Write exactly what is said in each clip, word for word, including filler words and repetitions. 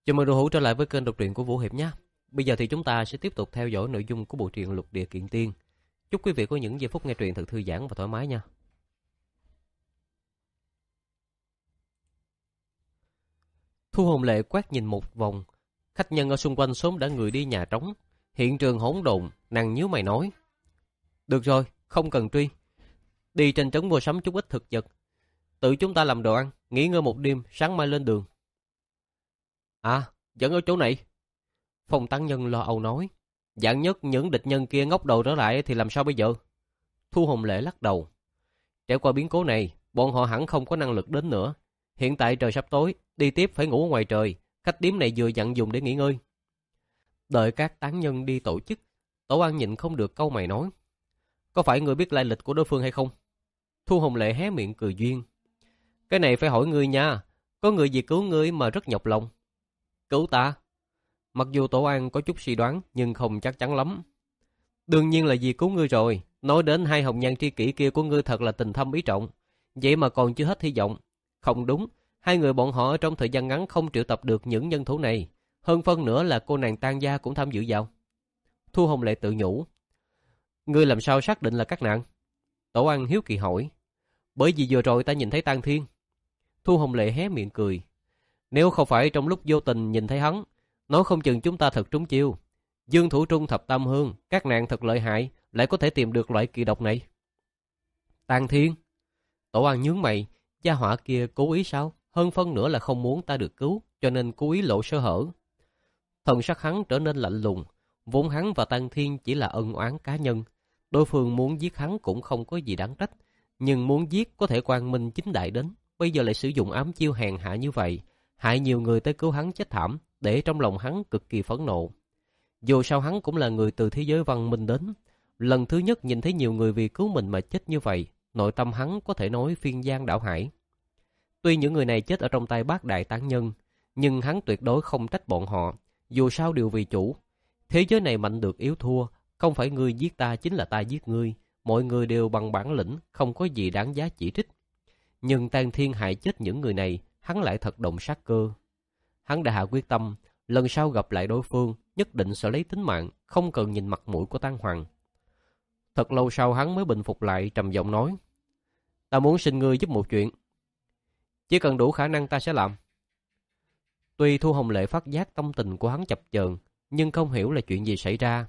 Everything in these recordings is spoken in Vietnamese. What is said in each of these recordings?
Chào mừng đồ hữu trở lại với kênh đọc truyện của Vũ Hiệp nhé. Bây giờ thì chúng ta sẽ tiếp tục theo dõi nội dung của bộ truyện Lục Địa Kiện Tiên. Chúc quý vị có những giây phút nghe truyện thật thư giãn và thoải mái nha. Thu Hồng Lệ quét nhìn một vòng, khách nhân ở xung quanh sớm đã người đi nhà trống, hiện trường hỗn độn, nàng nhíu mày nói: "Được rồi, không cần truy. Đi trên trấn mua sắm chút ít thực vật, tự chúng ta làm đồ ăn, nghỉ ngơi một đêm, sáng mai lên đường." "À, vẫn ở chỗ này." Phong Tán Nhân lo âu nói: "Vạn nhất những địch nhân kia ngóc đầu trở lại thì làm sao bây giờ?" Thu Hồng Lệ lắc đầu: "Trải qua biến cố này, bọn họ hẳn không có năng lực đến nữa. Hiện tại trời sắp tối, đi tiếp phải ngủ ở ngoài trời, khách điếm này vừa dặn dùng để nghỉ ngơi." Đợi các tán nhân đi tổ chức, Tổ An nhịn không được câu mày nói: "Có phải người biết lai lịch của đối phương hay không?" Thu Hồng Lệ hé miệng cười duyên: "Cái này phải hỏi ngươi nha, có người vì cứu ngươi mà rất nhọc lòng." "Cứu ta?" Mặc dù Tổ An có chút suy đoán nhưng không chắc chắn lắm. "Đương nhiên là vì cứu ngươi rồi, nói đến hai hồng nhan tri kỷ kia của ngươi thật là tình thâm ý trọng, vậy mà còn chưa hết hy vọng." "Không đúng, hai người bọn họ trong thời gian ngắn không triệu tập được những nhân thủ này, hơn phân nữa là cô nàng Tang gia cũng tham dự vào." Thu Hồng Lệ tự nhủ: "Ngươi làm sao xác định là các nàng?" Tổ An hiếu kỳ hỏi: "Bởi vì vừa rồi ta nhìn thấy Tang Thiên." Thu Hồng Lệ hé miệng cười: "Nếu không phải trong lúc vô tình nhìn thấy hắn, nói không chừng chúng ta thật trúng chiêu. Dương Thủ Trung thập tam hương, các nàng thật lợi hại, lại có thể tìm được loại kỳ độc này." "Tang Thiên?" Tổ An nhướng mày, gia hỏa kia cố ý sao? Hơn phân nữa là không muốn ta được cứu, cho nên cố ý lộ sơ hở. Thần sắc hắn trở nên lạnh lùng, vốn hắn và Tang Thiên chỉ là ân oán cá nhân, đối phương muốn giết hắn cũng không có gì đáng trách, nhưng muốn giết có thể quang minh chính đại đến, bây giờ lại sử dụng ám chiêu hèn hạ như vậy, hại nhiều người tới cứu hắn chết thảm, để trong lòng hắn cực kỳ phẫn nộ. Dù sao hắn cũng là người từ thế giới văn minh đến, lần thứ nhất nhìn thấy nhiều người vì cứu mình mà chết như vậy, nội tâm hắn có thể nói phiên giang đảo hải. Tuy những người này chết ở trong tay bác đại tán nhân, nhưng hắn tuyệt đối không trách bọn họ, dù sao đều vì chủ. Thế giới này mạnh được yếu thua, không phải ngươi giết ta chính là ta giết ngươi, mọi người đều bằng bản lĩnh, không có gì đáng giá chỉ trích. Nhưng Tang Thiên hại chết những người này, hắn lại thật động sát cơ. Hắn đã hạ quyết tâm, lần sau gặp lại đối phương, nhất định sẽ lấy tính mạng, không cần nhìn mặt mũi của Tang Hoàng. Thật lâu sau hắn mới bình phục lại, trầm giọng nói: "Ta muốn xin ngươi giúp một chuyện. Chỉ cần đủ khả năng ta sẽ làm." Tuy Thu Hồng Lệ phát giác tâm tình của hắn chập chờn, nhưng không hiểu là chuyện gì xảy ra.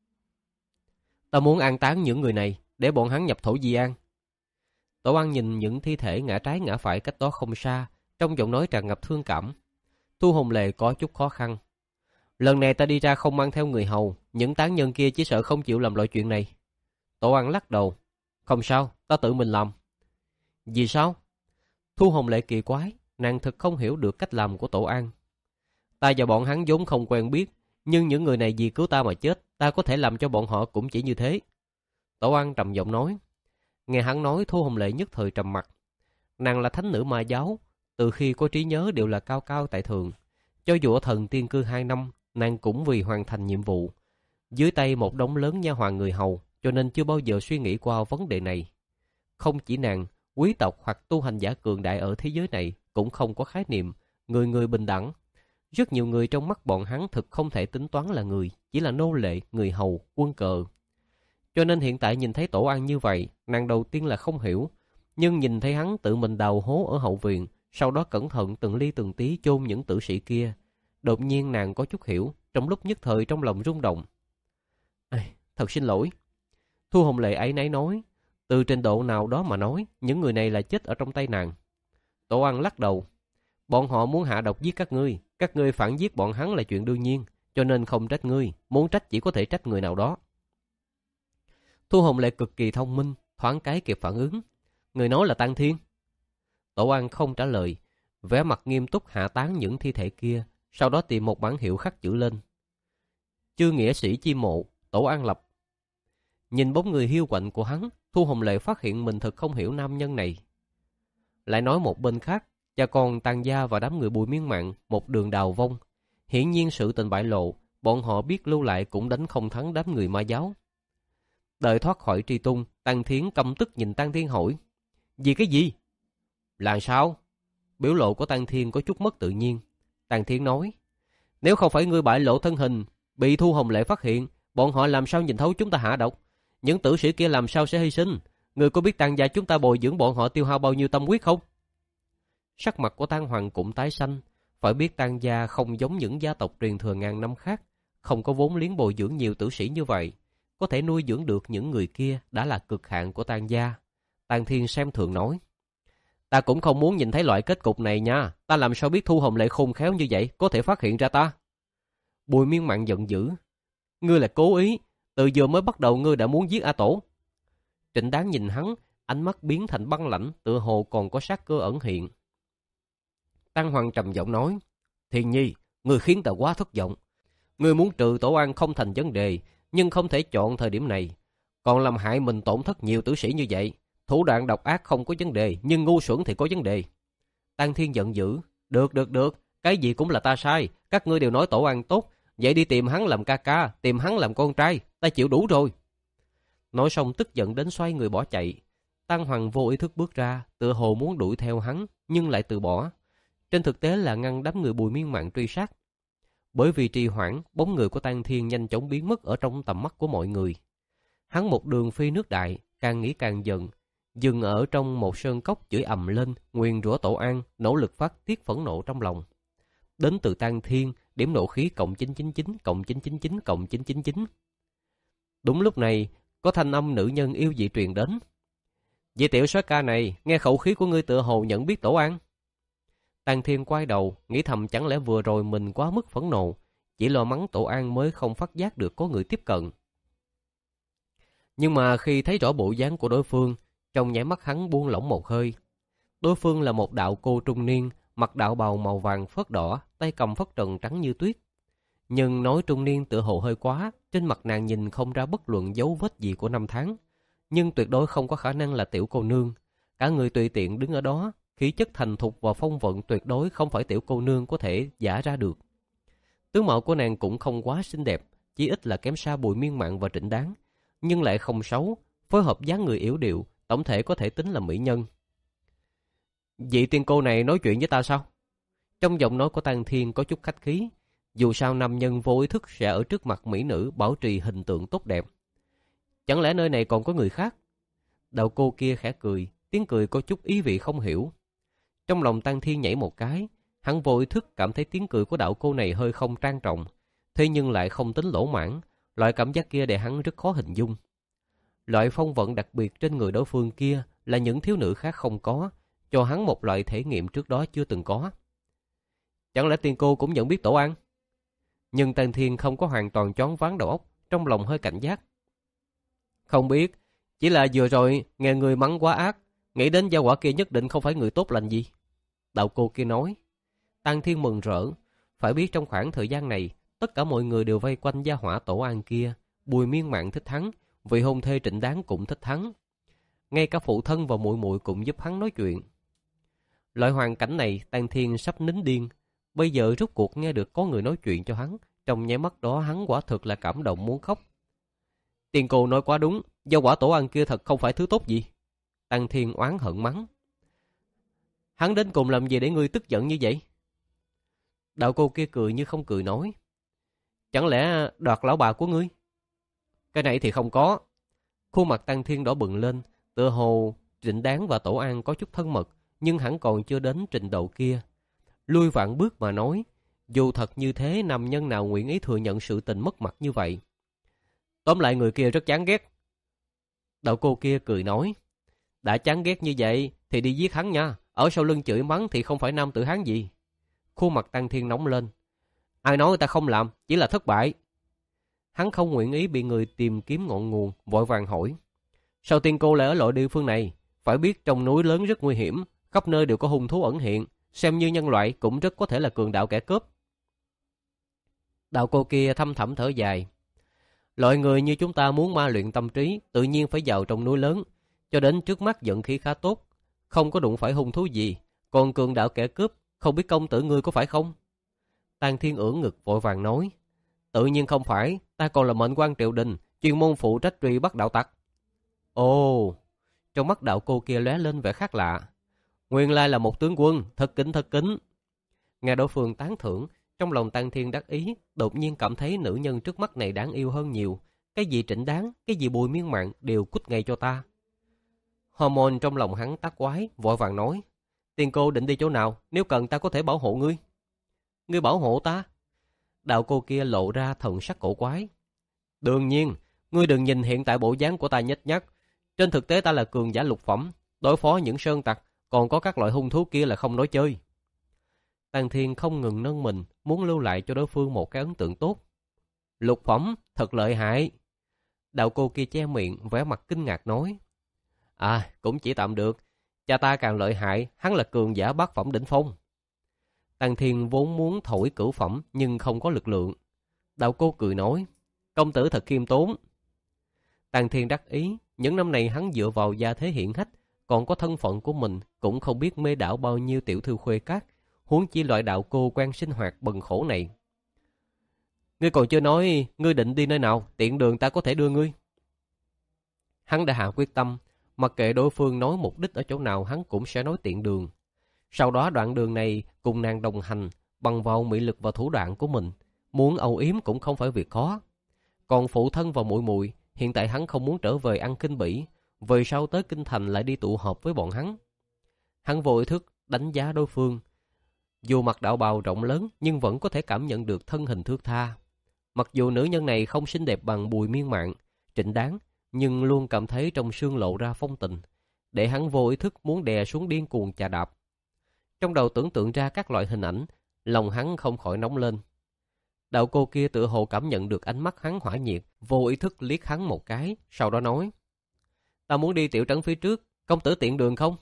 "Ta muốn an táng những người này, để bọn hắn nhập thổ di an." Tổ An nhìn những thi thể ngã trái ngã phải cách đó không xa, trong giọng nói tràn ngập thương cảm. Thu Hồng Lệ có chút khó khăn: "Lần này ta đi ra không mang theo người hầu, những tán nhân kia chỉ sợ không chịu làm loại chuyện này." Tổ An lắc đầu: "Không sao, ta tự mình làm." "Vì sao?" Thu Hồng Lệ kỳ quái, nàng thực không hiểu được cách làm của Tổ An. "Ta và bọn hắn vốn không quen biết, nhưng những người này vì cứu ta mà chết, ta có thể làm cho bọn họ cũng chỉ như thế." Tổ An trầm giọng nói. Nghe hắn nói, Thu Hồng Lệ nhất thời trầm mặt. Nàng là thánh nữ ma giáo, từ khi có trí nhớ đều là cao cao tại thượng. Cho dù ở thần tiên cư hai năm, nàng cũng vì hoàn thành nhiệm vụ, dưới tay một đống lớn nha hoàn người hầu, cho nên chưa bao giờ suy nghĩ qua vấn đề này. Không chỉ nàng, quý tộc hoặc tu hành giả cường đại ở thế giới này cũng không có khái niệm người người bình đẳng. Rất nhiều người trong mắt bọn hắn thực không thể tính toán là người, chỉ là nô lệ, người hầu, quân cờ. Cho nên hiện tại nhìn thấy Tổ An như vậy, nàng đầu tiên là không hiểu, nhưng nhìn thấy hắn tự mình đào hố ở hậu viện, sau đó cẩn thận từng ly từng tí chôn những tử sĩ kia, đột nhiên nàng có chút hiểu, trong lúc nhất thời trong lòng rung động. "Ai, thật xin lỗi." Thu Hồng Lệ áy náy nói, từ trình độ nào đó mà nói, những người này là chết ở trong tay nàng. Tổ An lắc đầu: "Bọn họ muốn hạ độc giết các ngươi, các ngươi phản giết bọn hắn là chuyện đương nhiên, cho nên không trách ngươi, muốn trách chỉ có thể trách người nào đó." Thu Hồng Lệ cực kỳ thông minh, thoáng cái kịp phản ứng. "Người nói là Tang Thiên?" Tổ An không trả lời, vẻ mặt nghiêm túc hạ táng những thi thể kia, sau đó tìm một bản hiệu khắc chữ lên: "Chư nghĩa sĩ chi mộ, Tổ An Lập." Nhìn bóng người hiu quạnh của hắn, Thu Hồng Lệ phát hiện mình thật không hiểu nam nhân này. Lại nói một bên khác, cha con Tang gia và đám người Bùi Miên Mạn một đường đào vong. Hiển nhiên sự tình bại lộ, bọn họ biết lưu lại cũng đánh không thắng đám người ma giáo. Đợi thoát khỏi truy tung, Tang Thiến căm tức nhìn Tang Thiên hỏi: "Vì cái gì?" "Là sao?" Biểu lộ của Tang Thiên có chút mất tự nhiên. Tang Thiến nói: Nếu không phải ngươi bại lộ thân hình, bị Thu Hồng Lệ phát hiện, bọn họ làm sao nhìn thấu chúng ta hạ độc? Những tử sĩ kia làm sao sẽ hy sinh? Ngươi có biết Tang gia chúng ta bồi dưỡng bọn họ tiêu hao bao nhiêu tâm huyết không? Sắc mặt của Tang Hoàng cũng tái xanh. Phải biết Tang gia không giống những gia tộc truyền thừa ngàn năm khác, không có vốn liếng bồi dưỡng nhiều tử sĩ như vậy. Có thể nuôi dưỡng được những người kia đã là cực hạn của Tang gia. Tang Thiên xem thường nói. Ta cũng không muốn nhìn thấy loại kết cục này nha. Ta làm sao biết Thu Hồng Lệ khôn khéo như vậy có thể phát hiện ra ta? Bùi Miên Mạn giận dữ. Ngươi là cố ý. Từ giờ mới bắt đầu ngươi đã muốn giết A Tổ. Trịnh Đáng nhìn hắn, ánh mắt biến thành băng lãnh, tựa hồ còn có sát cơ ẩn hiện. Tăng Hoàng trầm giọng nói. Thiên Nhi, ngươi khiến ta quá thất vọng. Ngươi muốn trừ Tổ An không thành vấn đề, nhưng không thể chọn thời điểm này. Còn làm hại mình tổn thất nhiều tử sĩ như vậy. Thủ đoạn độc ác không có vấn đề, nhưng ngu xuẩn thì có vấn đề. Tăng Thiên giận dữ. Được, được, được. Cái gì cũng là ta sai. Các ngươi đều nói Tổ An tốt. Vậy đi tìm hắn làm ca ca, tìm hắn làm con trai. Ta chịu đủ rồi. Nói xong tức giận đến xoay người bỏ chạy. Tăng Hoàng vô ý thức bước ra, tựa hồ muốn đuổi theo hắn, nhưng lại từ bỏ. Trên thực tế là ngăn đám người Bùi Miên Mạn truy sát. Bởi vì trì hoãn, bóng người của Tăng Thiên nhanh chóng biến mất ở trong tầm mắt của mọi người. Hắn một đường phi nước đại, càng nghĩ càng giận, dừng ở trong một sơn cốc chửi ầm lên, nguyền rủa Tổ An, nỗ lực phát tiết phẫn nộ trong lòng. Đến từ Tăng Thiên, điểm nộ khí cộng chín chín chín cộng chín chín chín cộng chín chín chín. Đúng lúc này, có thanh âm nữ nhân yêu dị truyền đến. Vị tiểu soái ca này, nghe khẩu khí của ngươi tựa hồ nhận biết Tổ An. Tăng Thiên quay đầu, nghĩ thầm chẳng lẽ vừa rồi mình quá mức phẫn nộ, chỉ lo mắng Tổ An mới không phát giác được có người tiếp cận. Nhưng mà khi thấy rõ bộ dáng của đối phương, trong nháy mắt hắn buông lỏng một hơi. Đối phương là một đạo cô trung niên, mặc đạo bào màu vàng phớt đỏ, tay cầm phất trần trắng như tuyết. Nhưng nói trung niên tựa hồ hơi quá, trên mặt nàng nhìn không ra bất luận dấu vết gì của năm tháng. Nhưng tuyệt đối không có khả năng là tiểu cô nương. Cả người tùy tiện đứng ở đó, khí chất thành thục và phong vận tuyệt đối không phải tiểu cô nương có thể giả ra được. Tướng mạo của nàng cũng không quá xinh đẹp, chỉ ít là kém xa Bùi Miên Mạn và Trịnh Đáng, nhưng lại không xấu, phối hợp dáng người yếu điệu, tổng thể có thể tính là mỹ nhân. Vị tiên cô này nói chuyện với ta sao? Trong giọng nói của Tăng Thiên có chút khách khí, dù sao nam nhân vô ý thức sẽ ở trước mặt mỹ nữ bảo trì hình tượng tốt đẹp. Chẳng lẽ nơi này còn có người khác? Đạo cô kia khẽ cười, tiếng cười có chút ý vị không hiểu. Trong lòng Tăng Thiên nhảy một cái, hắn vô ý thức cảm thấy tiếng cười của đạo cô này hơi không trang trọng, thế nhưng lại không tính lỗ mãn, loại cảm giác kia để hắn rất khó hình dung. Loại phong vận đặc biệt trên người đối phương kia là những thiếu nữ khác không có, cho hắn một loại thể nghiệm trước đó chưa từng có. Chẳng lẽ tiên cô cũng nhận biết Tổ An? Nhưng Tăng Thiên không có hoàn toàn choáng váng đầu óc, trong lòng hơi cảnh giác. Không biết, chỉ là vừa rồi nghe người mắng quá ác, nghĩ đến gia hỏa kia nhất định không phải người tốt lành gì. Đạo cô kia nói. Tăng Thiên mừng rỡ, phải biết trong khoảng thời gian này, tất cả mọi người đều vây quanh gia hỏa Tổ An kia. Bùi Miên Mạn thích hắn, vị hôn thê Trịnh Đáng cũng thích hắn. Ngay cả phụ thân và muội muội cũng giúp hắn nói chuyện. Loại hoàn cảnh này Tăng Thiên sắp nín điên. Bây giờ rốt cuộc nghe được có người nói chuyện cho hắn, trong nháy mắt đó hắn quả thực là cảm động muốn khóc. Tiên cô nói quá đúng, gia hỏa Tổ An kia thật không phải thứ tốt gì. Tăng Thiên oán hận mắng. Hắn đến cùng làm gì để ngươi tức giận như vậy? Đạo cô kia cười như không cười nói. Chẳng lẽ đoạt lão bà của ngươi? Cái này thì không có. Khuôn mặt Tăng Thiên đỏ bừng lên, tựa hồ Trịnh Đáng và Tổ An có chút thân mật, nhưng hẳn còn chưa đến trình độ kia. Lui vạn bước mà nói, dù thật như thế nam nhân nào nguyện ý thừa nhận sự tình mất mặt như vậy. Tóm lại người kia rất chán ghét. Đạo cô kia cười nói. Đã chán ghét như vậy thì đi giết hắn nha. Ở sau lưng chửi mắng thì không phải nam tử hán gì. Khuôn mặt Tăng Thiên nóng lên. Ai nói người ta không làm, chỉ là thất bại. Hắn không nguyện ý bị người tìm kiếm ngọn nguồn, vội vàng hỏi. Sao tiên cô lại ở loại địa phương này? Phải biết trong núi lớn rất nguy hiểm, khắp nơi đều có hung thú ẩn hiện, xem như nhân loại cũng rất có thể là cường đạo kẻ cướp. Đạo cô kia thâm thẳm thở dài. Loại người như chúng ta muốn ma luyện tâm trí, tự nhiên phải vào trong núi lớn, cho đến trước mắt vận khí khá tốt, không có đụng phải hung thú gì, còn cường đạo kẻ cướp, không biết công tử ngươi có phải không? Tăng Thiên ưỡn ngực vội vàng nói. Tự nhiên không phải, ta còn là mệnh quan triều đình, chuyên môn phụ trách truy bắt đạo tặc. Ồ, trong mắt đạo cô kia lóe lên vẻ khác lạ. Nguyên lai là một tướng quân, thật kính thật kính. Nghe đối phương tán thưởng, Trong lòng Tăng Thiên đắc ý, đột nhiên cảm thấy nữ nhân trước mắt này đáng yêu hơn nhiều. Cái gì Trịnh Đáng, cái gì Bùi Miên Mạn đều cút ngay cho ta. Hormone trong lòng hắn tác quái, vội vàng nói. Tiên cô định đi chỗ nào, nếu cần ta có thể bảo hộ ngươi. Ngươi bảo hộ ta? Đạo cô kia lộ ra thần sắc cổ quái. Đương nhiên, ngươi đừng nhìn hiện tại bộ dáng của ta nhếch nhác. Trên thực tế ta là cường giả lục phẩm, đối phó những sơn tặc, còn có các loại hung thú kia là không nói chơi. Tăng Thiên không ngừng nâng mình, muốn lưu lại cho đối phương một cái ấn tượng tốt. Lục phẩm, thật lợi hại. Đạo cô kia che miệng, vẻ mặt kinh ngạc nói. À, cũng chỉ tạm được. Cha ta càng lợi hại, hắn là cường giả bát phẩm đỉnh phong. Tăng Thiên vốn muốn thổi cửu phẩm, nhưng không có lực lượng. Đạo cô cười nói, công tử thật khiêm tốn. Tăng Thiên đắc ý, những năm này hắn dựa vào gia thế hiển hách, còn có thân phận của mình, cũng không biết mê đảo bao nhiêu tiểu thư khuê các, huống chi loại đạo cô quen sinh hoạt bần khổ này. Ngươi còn chưa nói, ngươi định đi nơi nào, tiện đường ta có thể đưa ngươi. Hắn đã hạ quyết tâm, mặc kệ đối phương nói mục đích ở chỗ nào hắn cũng sẽ nói tiện đường. Sau đó đoạn đường này cùng nàng đồng hành, bằng vào mỹ lực và thủ đoạn của mình, muốn âu yếm cũng không phải việc khó. Còn phụ thân và muội muội, hiện tại hắn không muốn trở về ăn Kinh Bỉ, về sau tới Kinh Thành lại đi tụ họp với bọn hắn. Hắn vô ý thức đánh giá đối phương. Dù mặc đạo bào rộng lớn nhưng vẫn có thể cảm nhận được thân hình thước tha. Mặc dù nữ nhân này không xinh đẹp bằng Bùi Miên Mạn, Trịnh Đáng, nhưng luôn cảm thấy trong xương lộ ra phong tình, để hắn vô ý thức muốn đè xuống điên cuồng chà đạp. Trong đầu tưởng tượng ra các loại hình ảnh, lòng hắn không khỏi nóng lên. Đạo cô kia tự hồ cảm nhận được ánh mắt hắn hỏa nhiệt, vô ý thức liếc hắn một cái, sau đó nói. Ta muốn đi tiểu trấn phía trước, công tử tiện đường không?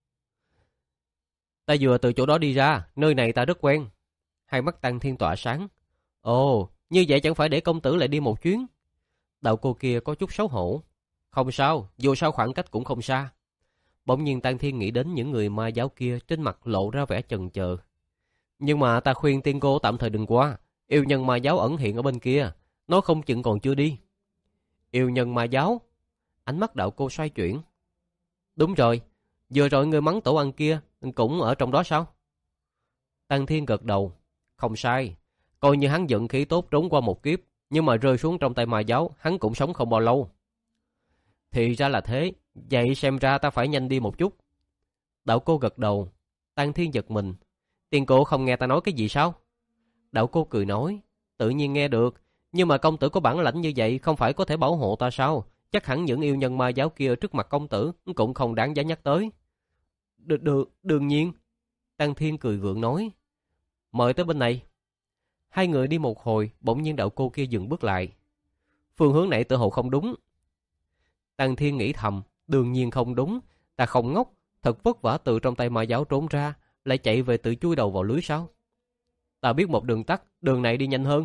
Ta vừa từ chỗ đó đi ra, nơi này ta rất quen. Hai mắt Tăng Thiên tỏa sáng. Ồ, như vậy chẳng phải để công tử lại đi một chuyến. Đạo cô kia có chút xấu hổ. Không sao, dù sao khoảng cách cũng không xa. Bỗng nhiên Tăng Thiên nghĩ đến những người ma giáo kia, trên mặt lộ ra vẻ chần chờ. Nhưng mà ta khuyên tiên cô tạm thời đừng qua. Yêu nhân ma giáo ẩn hiện ở bên kia, nó không chừng còn chưa đi. Yêu nhân ma giáo? Ánh mắt đạo cô xoay chuyển. Đúng rồi, vừa rồi người mắng tổ ăn kia cũng ở trong đó sao? Tăng Thiên gật đầu. Không sai, coi như hắn giận khí tốt trốn qua một kiếp, nhưng mà rơi xuống trong tay ma giáo, hắn cũng sống không bao lâu. Thì ra là thế, vậy xem ra ta phải nhanh đi một chút. Đạo cô gật đầu. Tăng Thiên giật mình. Tiên cô không nghe ta nói cái gì sao? Đạo cô cười nói. Tự nhiên nghe được, nhưng mà công tử có bản lãnh như vậy không phải có thể bảo hộ ta sao? Chắc hẳn những yêu nhân ma giáo kia trước mặt công tử cũng không đáng giá nhắc tới. Được, được, đương nhiên. Tăng Thiên cười gượng nói. Mời tới bên này. Hai người đi một hồi, bỗng nhiên đạo cô kia dừng bước lại. Phương hướng này tự hồ không đúng. Tăng Thiên nghĩ thầm, đương nhiên không đúng. Ta không ngốc, thật vất vả từ trong tay ma giáo trốn ra, lại chạy về tự chui đầu vào lưới sao? Ta biết một đường tắt, đường này đi nhanh hơn.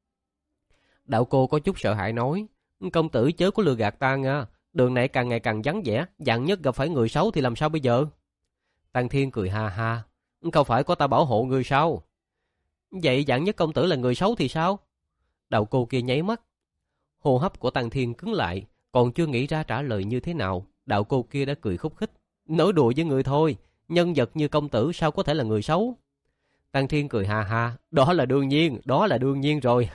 Đạo cô có chút sợ hãi nói. Công tử chớ có lừa gạt ta nha, đường này càng ngày càng vắng vẻ, vạn nhất gặp phải người xấu thì làm sao bây giờ? Tăng Thiên cười ha ha. Không phải có ta bảo hộ người sao? Vậy vạn nhất công tử là người xấu thì sao? Đạo cô kia nháy mắt. Hô hấp của Tăng Thiên cứng lại, còn chưa nghĩ ra trả lời như thế nào, đạo cô kia đã cười khúc khích. Nói đùa với người thôi, nhân vật như công tử sao có thể là người xấu? Tăng Thiên cười ha ha. Đó là đương nhiên, đó là đương nhiên rồi.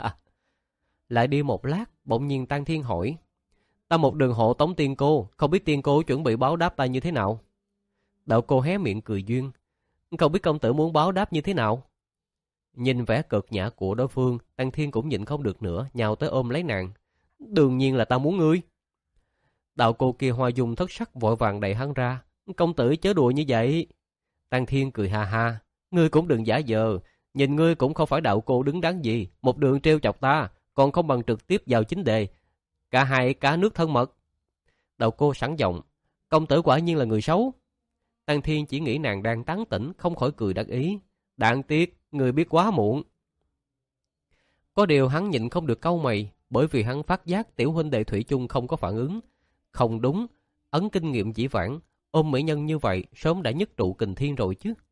Lại đi một lát, bỗng nhiên Tăng Thiên hỏi. Ta một đường hộ tống tiên cô, không biết tiên cô chuẩn bị báo đáp ta như thế nào? Đạo cô hé miệng cười duyên. Không biết công tử muốn báo đáp như thế nào? Nhìn vẻ cợt nhã của đối phương, Tăng Thiên cũng nhịn không được nữa, nhào tới ôm lấy nàng. Đương nhiên là ta muốn ngươi. Đạo cô kia hoa dung thất sắc vội vàng đẩy hắn ra. Công tử chớ đùa như vậy. Tăng Thiên cười ha ha. Ngươi cũng đừng giả vờ, nhìn ngươi cũng không phải đạo cô đứng đắn gì, một đường trêu chọc ta, còn không bằng trực tiếp vào chính đề. Cả hai cá nước thân mật. Đạo cô sẵn giọng. Công tử quả nhiên là người xấu. Tăng Thiên chỉ nghĩ nàng đang tán tỉnh, không khỏi cười đắc ý. Đáng tiếc, người biết quá muộn. Có điều hắn nhịn không được cau mày, bởi vì hắn phát giác tiểu huynh đệ Thủy chung không có phản ứng. Không đúng, ấn kinh nghiệm chỉ vãng, ôm mỹ nhân như vậy sớm đã nhất trụ kình thiên rồi chứ.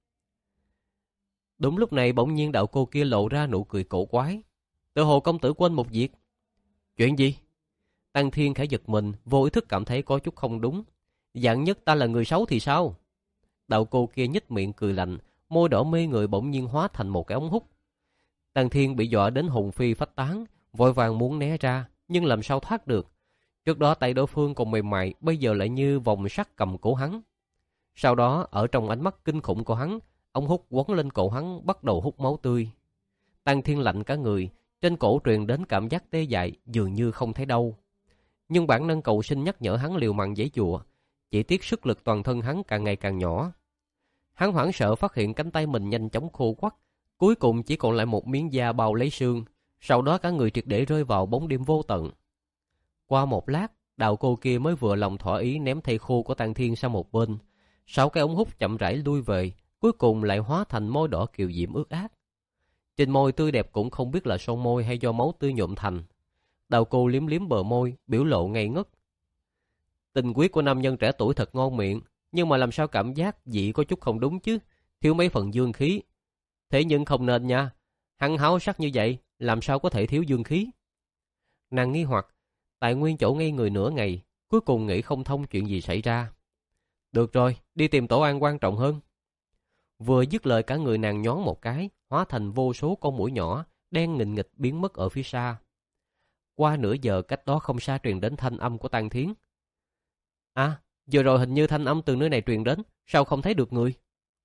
Đúng lúc này bỗng nhiên đạo cô kia lộ ra nụ cười cổ quái. Tự hồ công tử quên một việc. Chuyện gì? Tăng Thiên khẽ giật mình, vô ý thức cảm thấy có chút không đúng. Dạng nhất ta là người xấu thì sao? Đạo cô kia nhếch miệng cười lạnh, môi đỏ mê người bỗng nhiên hóa thành một cái ống hút. Tần Thiên bị dọa đến hồn phi phách tán, vội vàng muốn né ra, nhưng làm sao thoát được. Trước đó tay đối phương còn mềm mại, bây giờ lại như vòng sắt cầm cổ hắn. Sau đó, ở trong ánh mắt kinh khủng của hắn, ống hút quấn lên cổ hắn bắt đầu hút máu tươi. Tần Thiên lạnh cả người, trên cổ truyền đến cảm giác tê dại, dường như không thấy đau. Nhưng bản năng cầu sinh nhắc nhở hắn liều mạng giãy giụa, chỉ tiếc sức lực toàn thân hắn càng ngày càng nhỏ. Hắn hoảng sợ phát hiện cánh tay mình nhanh chóng khô quắt, cuối cùng chỉ còn lại một miếng da bao lấy xương, sau đó cả người triệt để rơi vào bóng đêm vô tận. Qua một lát, đạo cô kia mới vừa lòng thỏa ý ném thây khô của Tần Thiên sang một bên. Sáu cái ống hút chậm rãi lui về, cuối cùng lại hóa thành môi đỏ kiều diễm ướt át. Trên môi tươi đẹp cũng không biết là son môi hay do máu tươi nhuộm thành. Đạo cô liếm liếm bờ môi, biểu lộ ngây ngất. Tình quyết của nam nhân trẻ tuổi thật ngon miệng, nhưng mà làm sao cảm giác vị có chút không đúng chứ, thiếu mấy phần dương khí. Thế nhưng không nên nha, hắn háo sắc như vậy, làm sao có thể thiếu dương khí? Nàng nghi hoặc, tại nguyên chỗ ngây người nửa ngày, cuối cùng nghĩ không thông chuyện gì xảy ra. Được rồi, đi tìm tổ an quan trọng hơn. Vừa dứt lời cả người nàng nhón một cái, hóa thành vô số con muỗi nhỏ, đen nghịch nghịch biến mất ở phía xa. Qua nửa giờ cách đó không xa truyền đến thanh âm của Tần Thiến. À, vừa rồi hình như thanh âm từ nơi này truyền đến, sao không thấy được người?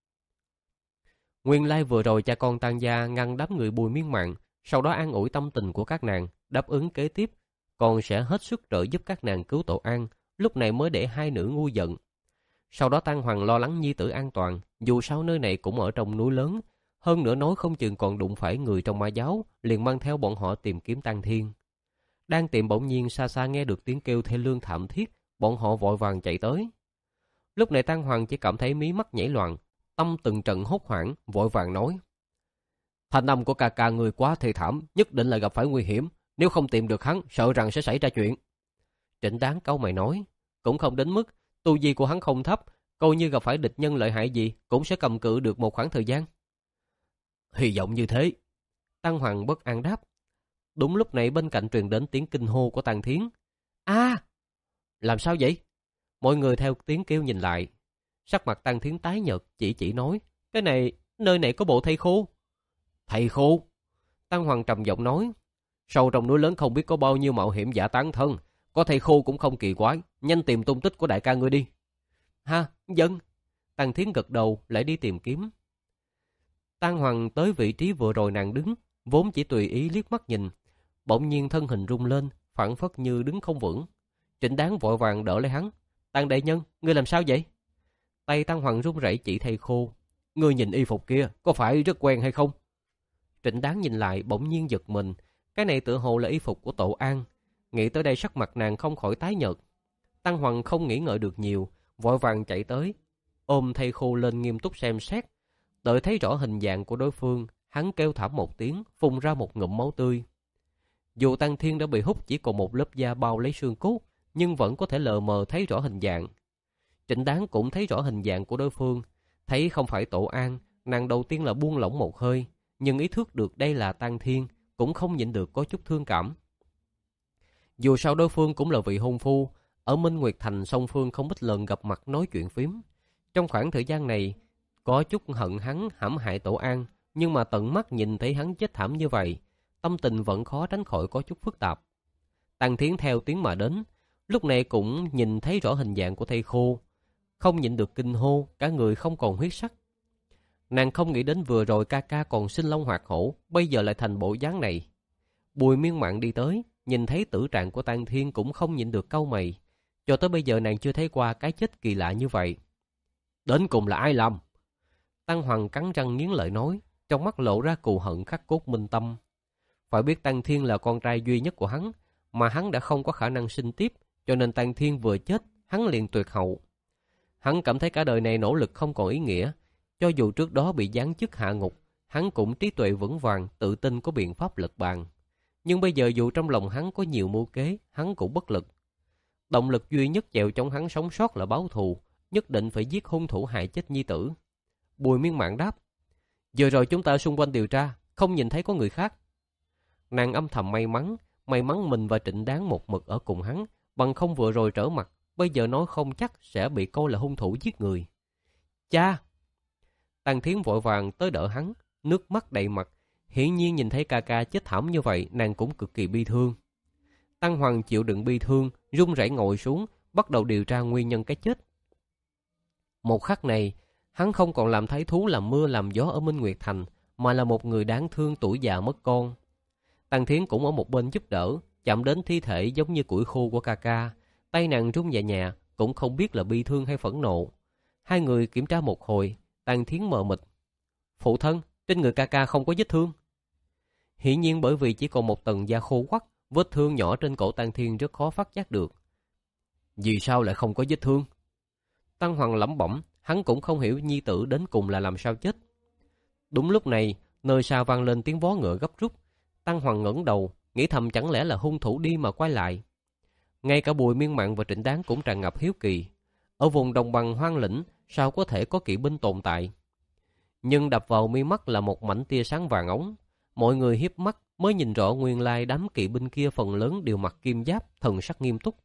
Nguyên lai vừa rồi cha con Tần gia ngăn đám người Bùi Miên Mạn, sau đó an ủi tâm tình của các nàng, đáp ứng kế tiếp, còn sẽ hết sức trợ giúp các nàng cứu tổ an, lúc này mới để hai nữ ngu giận. Sau đó Tăng Hoàng lo lắng nhi tử an toàn, dù sao nơi này cũng ở trong núi lớn, hơn nữa nói không chừng còn đụng phải người trong ma giáo, liền mang theo bọn họ tìm kiếm Tần Thiên. Đang tìm bỗng nhiên xa xa nghe được tiếng kêu thê lương thảm thiết, bọn họ vội vàng chạy tới. Lúc này Tăng Hoàng chỉ cảm thấy mí mắt nhảy loạn, tâm từng trận hốt hoảng, vội vàng nói: thanh âm của ca ca người quá thê thảm, nhất định là gặp phải nguy hiểm, nếu không tìm được hắn, sợ rằng sẽ xảy ra chuyện. Trịnh Đáng cau mày nói: cũng không đến mức, tu vi của hắn không thấp, coi như gặp phải địch nhân lợi hại gì cũng sẽ cầm cự được một khoảng thời gian. Hy vọng như thế. Tăng Hoàng bất an đáp. Đúng lúc này bên cạnh truyền đến tiếng kinh hô của Tần Thiến. A, làm sao vậy? Mọi người theo tiếng kêu nhìn lại. Sắc mặt Tần Thiến tái nhợt, chỉ chỉ nói: cái này, nơi này có bộ thây khô. Thây khô? Tăng Hoàng trầm giọng nói: sâu trong núi lớn không biết có bao nhiêu mạo hiểm giả tán thân, có thây khô cũng không kỳ quái, nhanh tìm tung tích của đại ca ngươi đi. Ha, dân. Tần Thiến gật đầu, lại đi tìm kiếm. Tăng Hoàng tới vị trí vừa rồi nàng đứng, vốn chỉ tùy ý liếc mắt nhìn, bỗng nhiên thân hình rung lên, phảng phất như đứng không vững. Trịnh Đáng vội vàng đỡ lấy hắn. Tăng đại nhân, ngươi làm sao vậy? Tay Tăng Hoàng run rẩy chỉ thây khô. Ngươi nhìn y phục kia, có phải rất quen hay không? Trịnh Đáng nhìn lại bỗng nhiên giật mình, cái này tựa hồ là y phục của Tổ An. Nghĩ tới đây sắc mặt nàng không khỏi tái nhợt. Tăng Hoàng không nghĩ ngợi được nhiều, vội vàng chạy tới, ôm thây khô lên nghiêm túc xem xét. Đợi thấy rõ hình dạng của đối phương, hắn kêu thảm một tiếng, phun ra một ngụm máu tươi. Dù Tần Thiên đã bị hút chỉ còn một lớp da bao lấy xương cốt, nhưng vẫn có thể lờ mờ thấy rõ hình dạng. Trịnh Đáng cũng thấy rõ hình dạng của đối phương, thấy không phải Tổ An, nàng đầu tiên là buông lỏng một hơi, nhưng ý thức được đây là Tần Thiên, cũng không nhịn được có chút thương cảm. Dù sao đối phương cũng là vị hôn phu, ở Minh Nguyệt Thành song phương không ít lần gặp mặt nói chuyện phím. Trong khoảng thời gian này, có chút hận hắn hãm hại Tổ An, nhưng mà tận mắt nhìn thấy hắn chết thảm như vậy, tâm tình vẫn khó tránh khỏi có chút phức tạp. Tần Thiến theo tiếng mà đến, lúc này cũng nhìn thấy rõ hình dạng của thây khô, không nhịn được kinh hô, cả người không còn huyết sắc. Nàng không nghĩ đến vừa rồi ca ca còn sinh long hoạt hổ, bây giờ lại thành bộ dáng này. Bùi Miên Mạn đi tới, nhìn thấy tử trạng của Tần Thiên cũng không nhịn được cau mày. Cho tới bây giờ nàng chưa thấy qua cái chết kỳ lạ như vậy. Đến cùng là ai làm? Tăng Hoàng cắn răng nghiến lợi nói, trong mắt lộ ra cù hận khắc cốt minh tâm. Phải biết Tần Thiên là con trai duy nhất của hắn, mà hắn đã không có khả năng sinh tiếp, cho nên Tần Thiên vừa chết, hắn liền tuyệt hậu. Hắn cảm thấy cả đời này nỗ lực không còn ý nghĩa, cho dù trước đó bị giáng chức hạ ngục, hắn cũng trí tuệ vững vàng, tự tin có biện pháp lật bàn. Nhưng bây giờ dù trong lòng hắn có nhiều mưu kế, hắn cũng bất lực. Động lực duy nhất chèo chống hắn sống sót là báo thù, nhất định phải giết hung thủ hại chết nhi tử. Bùi Miên Mạn đáp, giờ rồi chúng ta xung quanh điều tra, không nhìn thấy có người khác. Nàng âm thầm may mắn, may mắn mình và Trịnh Đáng một mực ở cùng hắn, bằng không vừa rồi trở mặt, bây giờ nói không chắc sẽ bị coi là hung thủ giết người. Cha! Tần Thiến vội vàng tới đỡ hắn, nước mắt đầy mặt, Hiển nhiên nhìn thấy ca ca chết thảm như vậy, nàng cũng cực kỳ bi thương. Tăng Hoàng chịu đựng bi thương, run rẩy ngồi xuống, bắt đầu điều tra nguyên nhân cái chết. Một khắc này, hắn không còn làm thái thú làm mưa làm gió ở Minh Nguyệt Thành, mà là một người đáng thương tuổi già mất con. Tăng Thiến cũng ở một bên giúp đỡ, chạm đến thi thể giống như củi khô của ca ca. Tay nàng run nhẹ nhẹ, cũng không biết là bi thương hay phẫn nộ. Hai người kiểm tra một hồi, Tăng Thiến mờ mịt. Phụ thân, trên người ca ca không có vết thương. Hiển nhiên bởi vì chỉ còn một tầng da khô quắt, vết thương nhỏ trên cổ Tăng Thiến rất khó phát giác được. Vì sao lại không có vết thương? Tăng Hoàng lẩm bẩm, hắn cũng không hiểu nhi tử đến cùng là làm sao chết. Đúng lúc này, nơi xa vang lên tiếng vó ngựa gấp rút. Tăng Hoàng ngẩng đầu, nghĩ thầm chẳng lẽ là hung thủ đi mà quay lại. Ngay cả Bùi Miên Mạn và Trịnh Đáng cũng tràn ngập hiếu kỳ. Ở vùng đồng bằng hoang lĩnh, sao có thể có kỵ binh tồn tại? Nhưng đập vào mi mắt là một mảnh tia sáng vàng ống. Mọi người hiếp mắt mới nhìn rõ nguyên lai đám kỵ binh kia phần lớn đều mặc kim giáp, thần sắc nghiêm túc.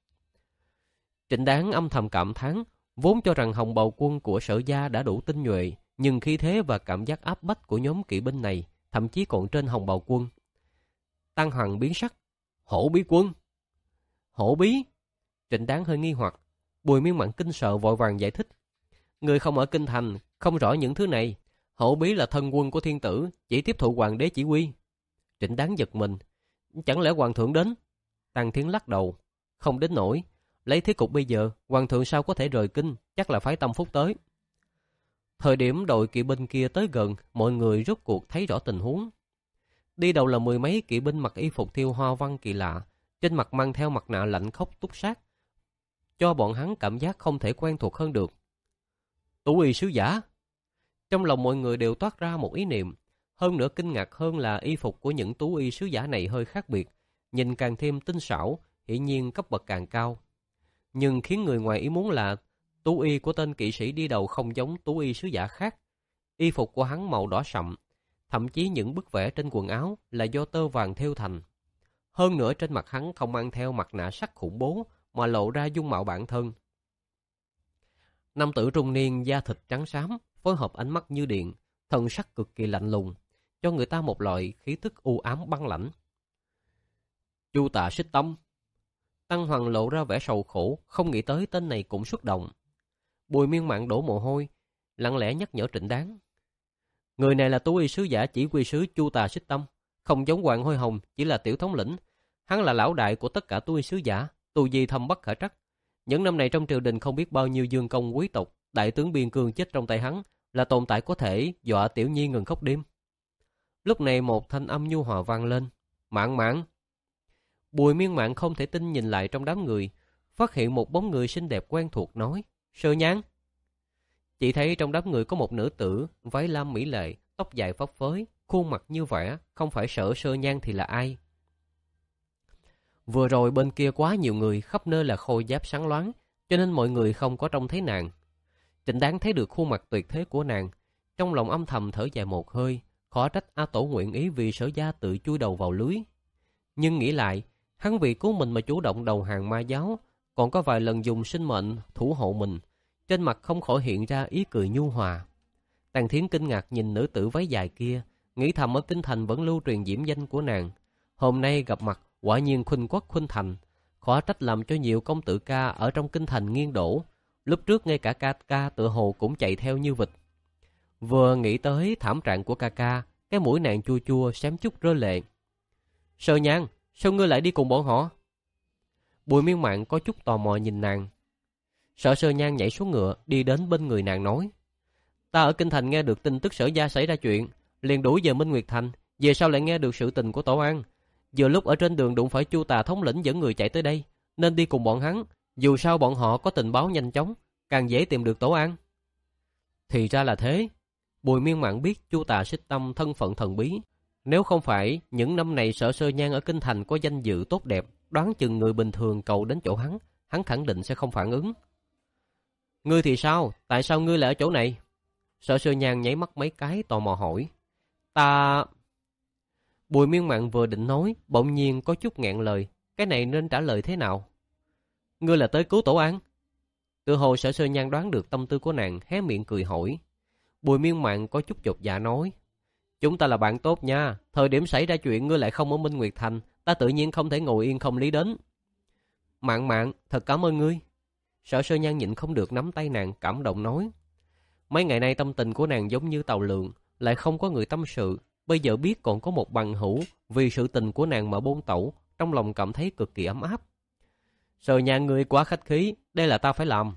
Trịnh Đáng âm thầm cảm thán, vốn cho rằng Hồng Bào quân của Sở Gia đã đủ tinh nhuệ, nhưng khí thế và cảm giác áp bách của nhóm kỵ binh này thậm chí còn trên Hồng Bào quân. Tăng Hoàng biến sắc. Hổ bí quân. Hổ bí? Trịnh Đáng hơi nghi hoặc. Bùi Miên Mạn kinh sợ vội vàng giải thích. Người không ở kinh thành, không rõ những thứ này. Hổ bí là thân quân của thiên tử, chỉ tiếp thụ hoàng đế chỉ huy. Trịnh Đáng giật mình. Chẳng lẽ hoàng thượng đến? Tăng Thiến lắc đầu. Không đến nổi. Lấy thế cục bây giờ, hoàng thượng sao có thể rời kinh, chắc là phải tâm phúc tới. Thời điểm đội kỵ binh kia tới gần, mọi người rốt cuộc thấy rõ tình huống. Đi đầu là mười mấy kỵ binh mặc y phục thêu hoa văn kỳ lạ, trên mặt mang theo mặt nạ lạnh khốc túc sát, cho bọn hắn cảm giác không thể quen thuộc hơn được. Tú y sứ giả. Trong lòng mọi người đều toát ra một ý niệm, hơn nữa kinh ngạc hơn là y phục của những tú y sứ giả này hơi khác biệt, nhìn càng thêm tinh xảo, hiển nhiên cấp bậc càng cao. Nhưng khiến người ngoài ý muốn là tú y của tên kỵ sĩ đi đầu không giống tú y sứ giả khác. Y phục của hắn màu đỏ sậm, thậm chí những bức vẽ trên quần áo là do tơ vàng thêu thành. Hơn nữa trên mặt hắn không mang theo mặt nạ sắt khủng bố mà lộ ra dung mạo bản thân. Nam tử trung niên da thịt trắng xám, phối hợp ánh mắt như điện, thần sắc cực kỳ lạnh lùng, cho người ta một loại khí tức u ám băng lãnh. Chu Tà Xích Tâm. Tăng Hoàng lộ ra vẻ sầu khổ, không nghĩ tới tên này cũng xuất động. Bùi Miên Mạn đổ mồ hôi, lặng lẽ nhắc nhở Trịnh Đáng. Người này là tú y sứ giả chỉ huy sứ Chu Tà Xích Tâm, không giống Hoàng Hôi Hồng, chỉ là tiểu thống lĩnh. Hắn là lão đại của tất cả tú y sứ giả, tu vi thâm bất khả trắc. Những năm này trong triều đình không biết bao nhiêu dương công quý tộc, đại tướng biên cương chết trong tay hắn, là tồn tại có thể dọa tiểu nhi ngừng khóc đêm. Lúc này một thanh âm nhu hòa vang lên. Mạn Mạn. Bùi Miên Mạn không thể tin nhìn lại trong đám người, phát hiện một bóng người xinh đẹp quen thuộc nói. Sơ Nhan. Chỉ thấy trong đám người có một nữ tử, váy lam mỹ lệ, tóc dài phấp phới, khuôn mặt như vẽ, không phải Sở Sơ Nhan thì là ai? Vừa rồi bên kia quá nhiều người, khắp nơi là khôi giáp sáng loáng, cho nên mọi người không có trông thấy nàng. Trịnh Đáng thấy được khuôn mặt tuyệt thế của nàng, trong lòng âm thầm thở dài một hơi, khó trách A Tổ nguyện ý vì Sở Gia tự chui đầu vào lưới. Nhưng nghĩ lại, hắn vì cứu mình mà chủ động đầu hàng ma giáo, còn có vài lần dùng sinh mệnh thủ hộ mình, trên mặt không khỏi hiện ra ý cười nhu hòa. Tàng Thiến kinh ngạc nhìn nữ tử váy dài kia, nghĩ thầm ở kinh thành vẫn lưu truyền diễm danh của nàng. Hôm nay gặp mặt, quả nhiên khuynh quốc khuynh thành, khó trách làm cho nhiều công tử ca ở trong kinh thành nghiêng đổ. Lúc trước ngay cả ca ca tự hồ cũng chạy theo như vịt. Vừa nghĩ tới thảm trạng của ca ca, cái mũi nàng chua chua xém chút rơi lệ. Sơ Nhan, sao ngươi lại đi cùng bọn họ? Bùi Miên Mạn có chút tò mò nhìn nàng. Sở Sơ Nhan nhảy xuống ngựa, đi đến bên người nàng nói. Ta ở kinh thành nghe được tin tức Sở Gia xảy ra chuyện, liền đuổi về Minh Nguyệt Thành, về sau lại nghe được sự tình của Tổ An. Vừa lúc ở trên đường đụng phải Chu Tà thống lĩnh dẫn người chạy tới đây, nên đi cùng bọn hắn. Dù sao bọn họ có tình báo nhanh chóng, càng dễ tìm được Tổ An. Thì ra là thế. Bùi Miên Mạn biết Chu Tà Xích Tâm thân phận thần bí. Nếu không phải những năm này Sở Sơ Nhan ở kinh thành có danh dự tốt đẹp, đoán chừng người bình thường cầu đến chỗ hắn, hắn khẳng định sẽ không phản ứng. Ngươi thì sao? Tại sao ngươi lại ở chỗ này? Sở Sơ Nhan nháy mắt mấy cái tò mò hỏi. Ta... Bùi Miên Mạn vừa định nói, bỗng nhiên có chút nghẹn lời. Cái này nên trả lời thế nào? Ngươi là tới cứu Tổ An? Tự hồ Sở Sơ Nhan đoán được tâm tư của nàng, hé miệng cười hỏi. Bùi Miên Mạn có chút chột dạ nói. Chúng ta là bạn tốt nha. Thời điểm xảy ra chuyện ngươi lại không ở Minh Nguyệt Thành, ta tự nhiên không thể ngồi yên không lý đến. Mạn Mạn, thật cảm ơn ngươi. Sở Sơ Nhan nhịn không được nắm tay nàng cảm động nói. Mấy ngày nay tâm tình của nàng giống như tàu lượn, lại không có người tâm sự. Bây giờ biết còn có một bằng hữu vì sự tình của nàng mà bôn tẩu, trong lòng cảm thấy cực kỳ ấm áp. Sơ Nhan ngươi quá khách khí, đây là ta phải làm.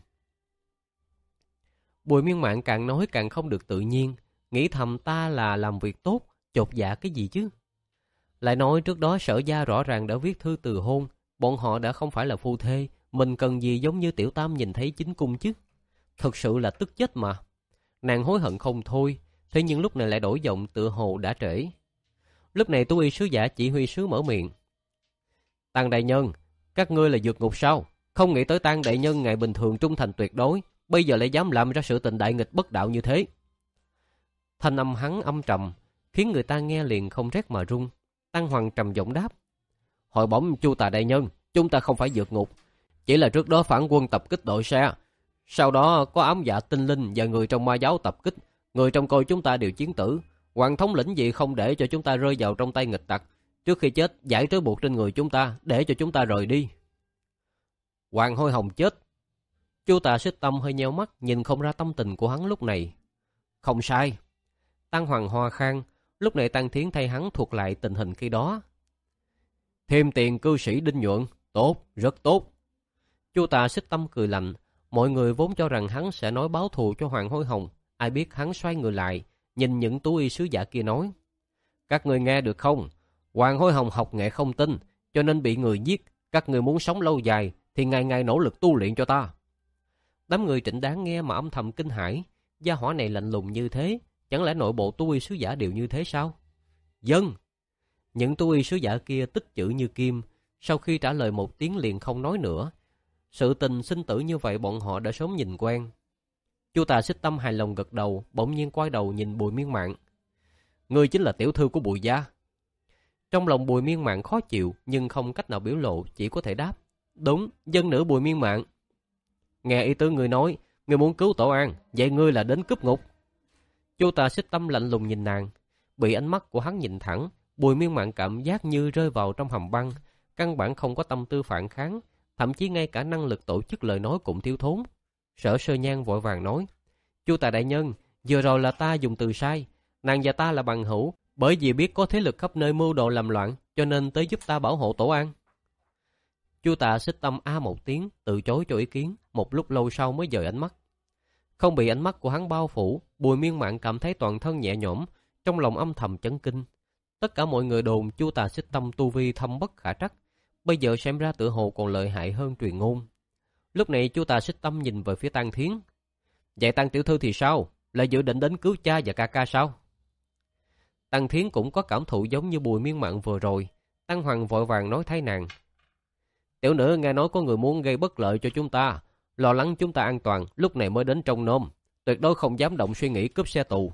Bùi Miên Mạn càng nói càng không được tự nhiên, nghĩ thầm ta là làm việc tốt, chột dạ cái gì chứ. Lại nói trước đó Sở gia rõ ràng đã viết thư từ hôn, bọn họ đã không phải là phu thê, mình cần gì giống như Tiểu Tam nhìn thấy chính cung chứ. Thật sự là tức chết mà. Nàng hối hận không thôi, thế nhưng lúc này lại đổi giọng tựa hồ đã trễ. Lúc này Tú Y sứ giả chỉ huy sứ mở miệng. Tang đại nhân, các ngươi là vượt ngục sao? Không nghĩ tới Tang đại nhân ngày bình thường trung thành tuyệt đối, bây giờ lại dám làm ra sự tình đại nghịch bất đạo như thế. Thanh âm hắn âm trầm, khiến người ta nghe liền không rét mà run. Tăng Hoàng trầm giọng đáp. Hội bẩm Chu Tà đại nhân, chúng ta không phải vượt ngục, chỉ là trước đó phản quân tập kích đội xe. Sau đó có ám dạ tinh linh và người trong ma giáo tập kích, người trong coi chúng ta đều chiến tử. Hoàng thống lĩnh gì không để cho chúng ta rơi vào trong tay nghịch tặc, trước khi chết giải trói buộc trên người chúng ta để cho chúng ta rời đi. Hoàng Hôi Hồng chết. Chu Tà Xích Tâm hơi nheo mắt, nhìn không ra tâm tình của hắn lúc này. Không sai. Tăng Hoàng hoa khang, lúc này Tăng Thiến thay hắn thuật lại tình hình khi đó. Thêm tiền cư sĩ Đinh Nhuận, tốt, rất tốt. Chu Tà Xích Tâm cười lạnh, mọi người vốn cho rằng hắn sẽ nói báo thù cho Hoàng Hôi Hồng, ai biết hắn xoay người lại, nhìn những Tú Y sứ giả kia nói. Các người nghe được không? Hoàng Hôi Hồng học nghệ không tinh, cho nên bị người giết. Các người muốn sống lâu dài thì ngày ngày nỗ lực tu luyện cho ta. Đám người Trịnh Đáng nghe mà âm thầm kinh hãi, gia hỏa này lạnh lùng như thế, chẳng lẽ nội bộ Tú Y sứ giả đều như thế sao? Dân! Những Tú Y sứ giả kia tích chữ như kim, sau khi trả lời một tiếng liền không nói nữa. Sự tình sinh tử như vậy bọn họ đã sớm nhìn quen. Chu Tà Xích Tâm hài lòng gật đầu, bỗng nhiên quay đầu nhìn Bùi Miên Mạn. Ngươi chính là tiểu thư của Bùi gia. Trong lòng Bùi Miên Mạn khó chịu, nhưng không cách nào biểu lộ, chỉ có thể đáp. Đúng, dân nữ Bùi Miên Mạn. Nghe ý tứ ngươi nói, ngươi muốn cứu Tổ An, vậy ngươi là đến cướp ngục. Chu Tà Xích Tâm lạnh lùng nhìn nàng, bị ánh mắt của hắn nhìn thẳng, Bùi Miên Mạn cảm giác như rơi vào trong hầm băng, căn bản không có tâm tư phản kháng, thậm chí ngay cả năng lực tổ chức lời nói cũng thiếu thốn. Sở Sơ Nhan vội vàng nói, Chu Tà đại nhân, vừa rồi là ta dùng từ sai, nàng và ta là bằng hữu, bởi vì biết có thế lực khắp nơi mưu đồ làm loạn, cho nên tới giúp ta bảo hộ Tổ An. Chu Tà Xích Tâm a một tiếng, từ chối cho ý kiến, một lúc lâu sau mới dời ánh mắt. Không bị ánh mắt của hắn bao phủ, Bùi Miên Mạn cảm thấy toàn thân nhẹ nhõm, trong lòng âm thầm chấn kinh. Tất cả mọi người đồn Chu Tà Xích Tâm tu vi thâm bất khả trắc, bây giờ xem ra tựa hồ còn lợi hại hơn truyền ngôn. Lúc này Chu Tà Xích Tâm nhìn về phía Tăng Thiến. Vậy Tăng tiểu thư thì sao? Là dự định đến cứu cha và ca ca sao? Tăng Thiến cũng có cảm thụ giống như Bùi Miên Mạn vừa rồi. Tăng Hoàng vội vàng nói thay nàng. Tiểu nữ nghe nói có người muốn gây bất lợi cho chúng ta, lo lắng chúng ta an toàn, lúc này mới đến trông nom, tuyệt đối không dám động suy nghĩ cướp xe tù.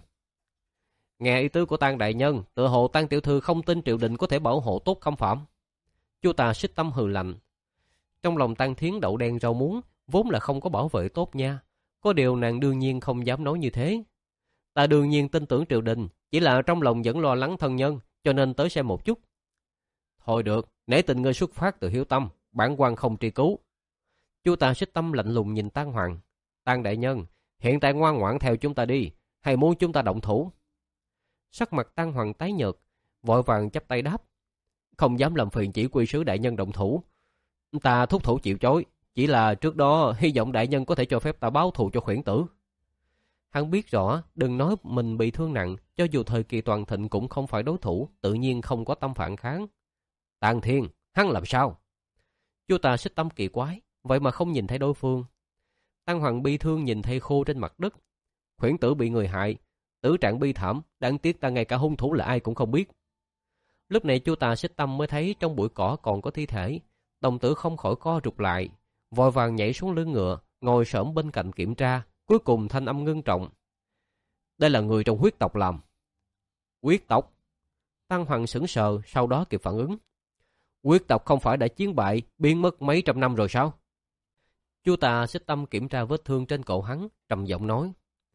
Nghe ý tứ của Tăng đại nhân, tựa hồ Tăng tiểu thư không tin triều đình có thể bảo hộ tốt Khâm Phạm. Chu Tà Xích Tâm hừ lạnh. Trong lòng Tăng Thiến đậu đen rau muống, vốn là không có bảo vệ tốt nha. Có điều nàng đương nhiên không dám nói như thế. Ta đương nhiên tin tưởng triều đình, chỉ là trong lòng vẫn lo lắng thân nhân, cho nên tới xem một chút. Thôi được, nể tình ngươi xuất phát từ hiếu tâm, bản quan không tri cứu. Chu Tà Xích Tâm lạnh lùng nhìn Tăng Hoàng. Tăng đại nhân, hiện tại ngoan ngoãn theo chúng ta đi, hay muốn chúng ta động thủ? Sắc mặt Tăng Hoàng tái nhợt, vội vàng chắp tay đáp. Không dám làm phiền chỉ quy sứ đại nhân động thủ. Ta thúc thủ chịu chối, chỉ là trước đó hy vọng đại nhân có thể cho phép ta báo thù cho Khuyển Tử. Hắn biết rõ, đừng nói mình bị thương nặng, cho dù thời kỳ toàn thịnh cũng không phải đối thủ, tự nhiên không có tâm phản kháng. Tàng Thiên, hắn làm sao? Chu Tà Xích Tâm kỳ quái, vậy mà không nhìn thấy đối phương. Tăng Hoàng bi thương nhìn thây khô trên mặt đất. Khuyển Tử bị người hại, tử trạng bi thảm, đáng tiếc ta ngay cả hung thủ là ai cũng không biết. Lúc này Chu Tà Xích Tâm mới thấy trong bụi cỏ còn có thi thể, đồng tử không khỏi co rụt lại, vội vàng nhảy xuống lưng ngựa, ngồi xổm bên cạnh kiểm tra, cuối cùng thanh âm ngưng trọng. Đây là người trong huyết tộc làm. Huyết tộc? Tăng Hoàng sững sờ, sau đó kịp phản ứng. Huyết tộc không phải đã chiến bại, biến mất mấy trăm năm rồi sao? Chu Tà Xích Tâm kiểm tra vết thương trên cổ hắn, trầm giọng nói.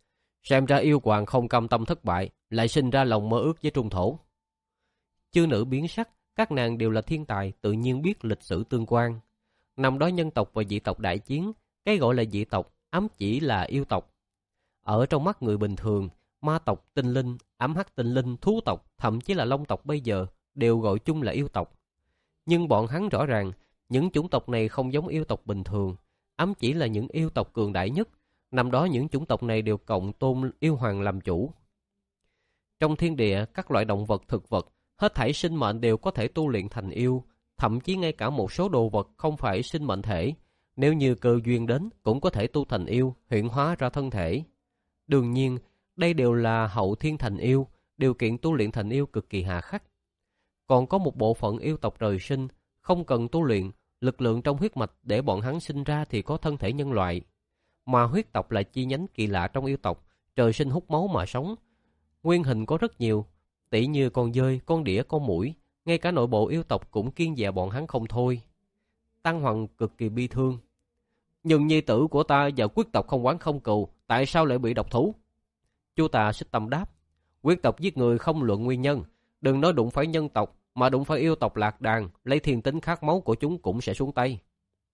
Xem ra yêu hoàng không cam tâm thất bại, lại sinh ra lòng mơ ước với trung thổ. Chư nữ biến sắc, các nàng đều là thiên tài, tự nhiên biết lịch sử tương quan. Năm đó nhân tộc và dị tộc đại chiến, cái gọi là dị tộc ám chỉ là yêu tộc. Ở trong mắt người bình thường, ma tộc, tinh linh, ám hắc tinh linh, thú tộc, thậm chí là long tộc bây giờ đều gọi chung là yêu tộc. Nhưng bọn hắn rõ ràng, những chủng tộc này không giống yêu tộc bình thường, ám chỉ là những yêu tộc cường đại nhất. Năm đó những chủng tộc này đều cộng tôn yêu hoàng làm chủ. Trong thiên địa, các loại động vật, thực vật, hết thảy sinh mệnh đều có thể tu luyện thành yêu, thậm chí ngay cả một số đồ vật không phải sinh mệnh thể, nếu như cơ duyên đến cũng có thể tu thành yêu, hiện hóa ra thân thể. Đương nhiên, đây đều là hậu thiên thành yêu, điều kiện tu luyện thành yêu cực kỳ hà khắc. Còn có một bộ phận yêu tộc trời sinh, không cần tu luyện, lực lượng trong huyết mạch để bọn hắn sinh ra thì có thân thể nhân loại. Mà huyết tộc là chi nhánh kỳ lạ trong yêu tộc, trời sinh hút máu mà sống. Nguyên hình có rất nhiều, tỉ như con dơi, con đĩa, con muỗi, ngay cả nội bộ yêu tộc cũng kiêng dè bọn hắn không thôi. Tăng Hoàng cực kỳ bi thương. Nhưng nhi tử của ta và quyết tộc không oán không cừu, tại sao lại bị độc thủ? Chu Tà Xích Tâm đáp, quyết tộc giết người không luận nguyên nhân, đừng nói đụng phải nhân tộc, mà đụng phải yêu tộc lạc đàn, lấy thiên tính khát máu của chúng cũng sẽ xuống tay.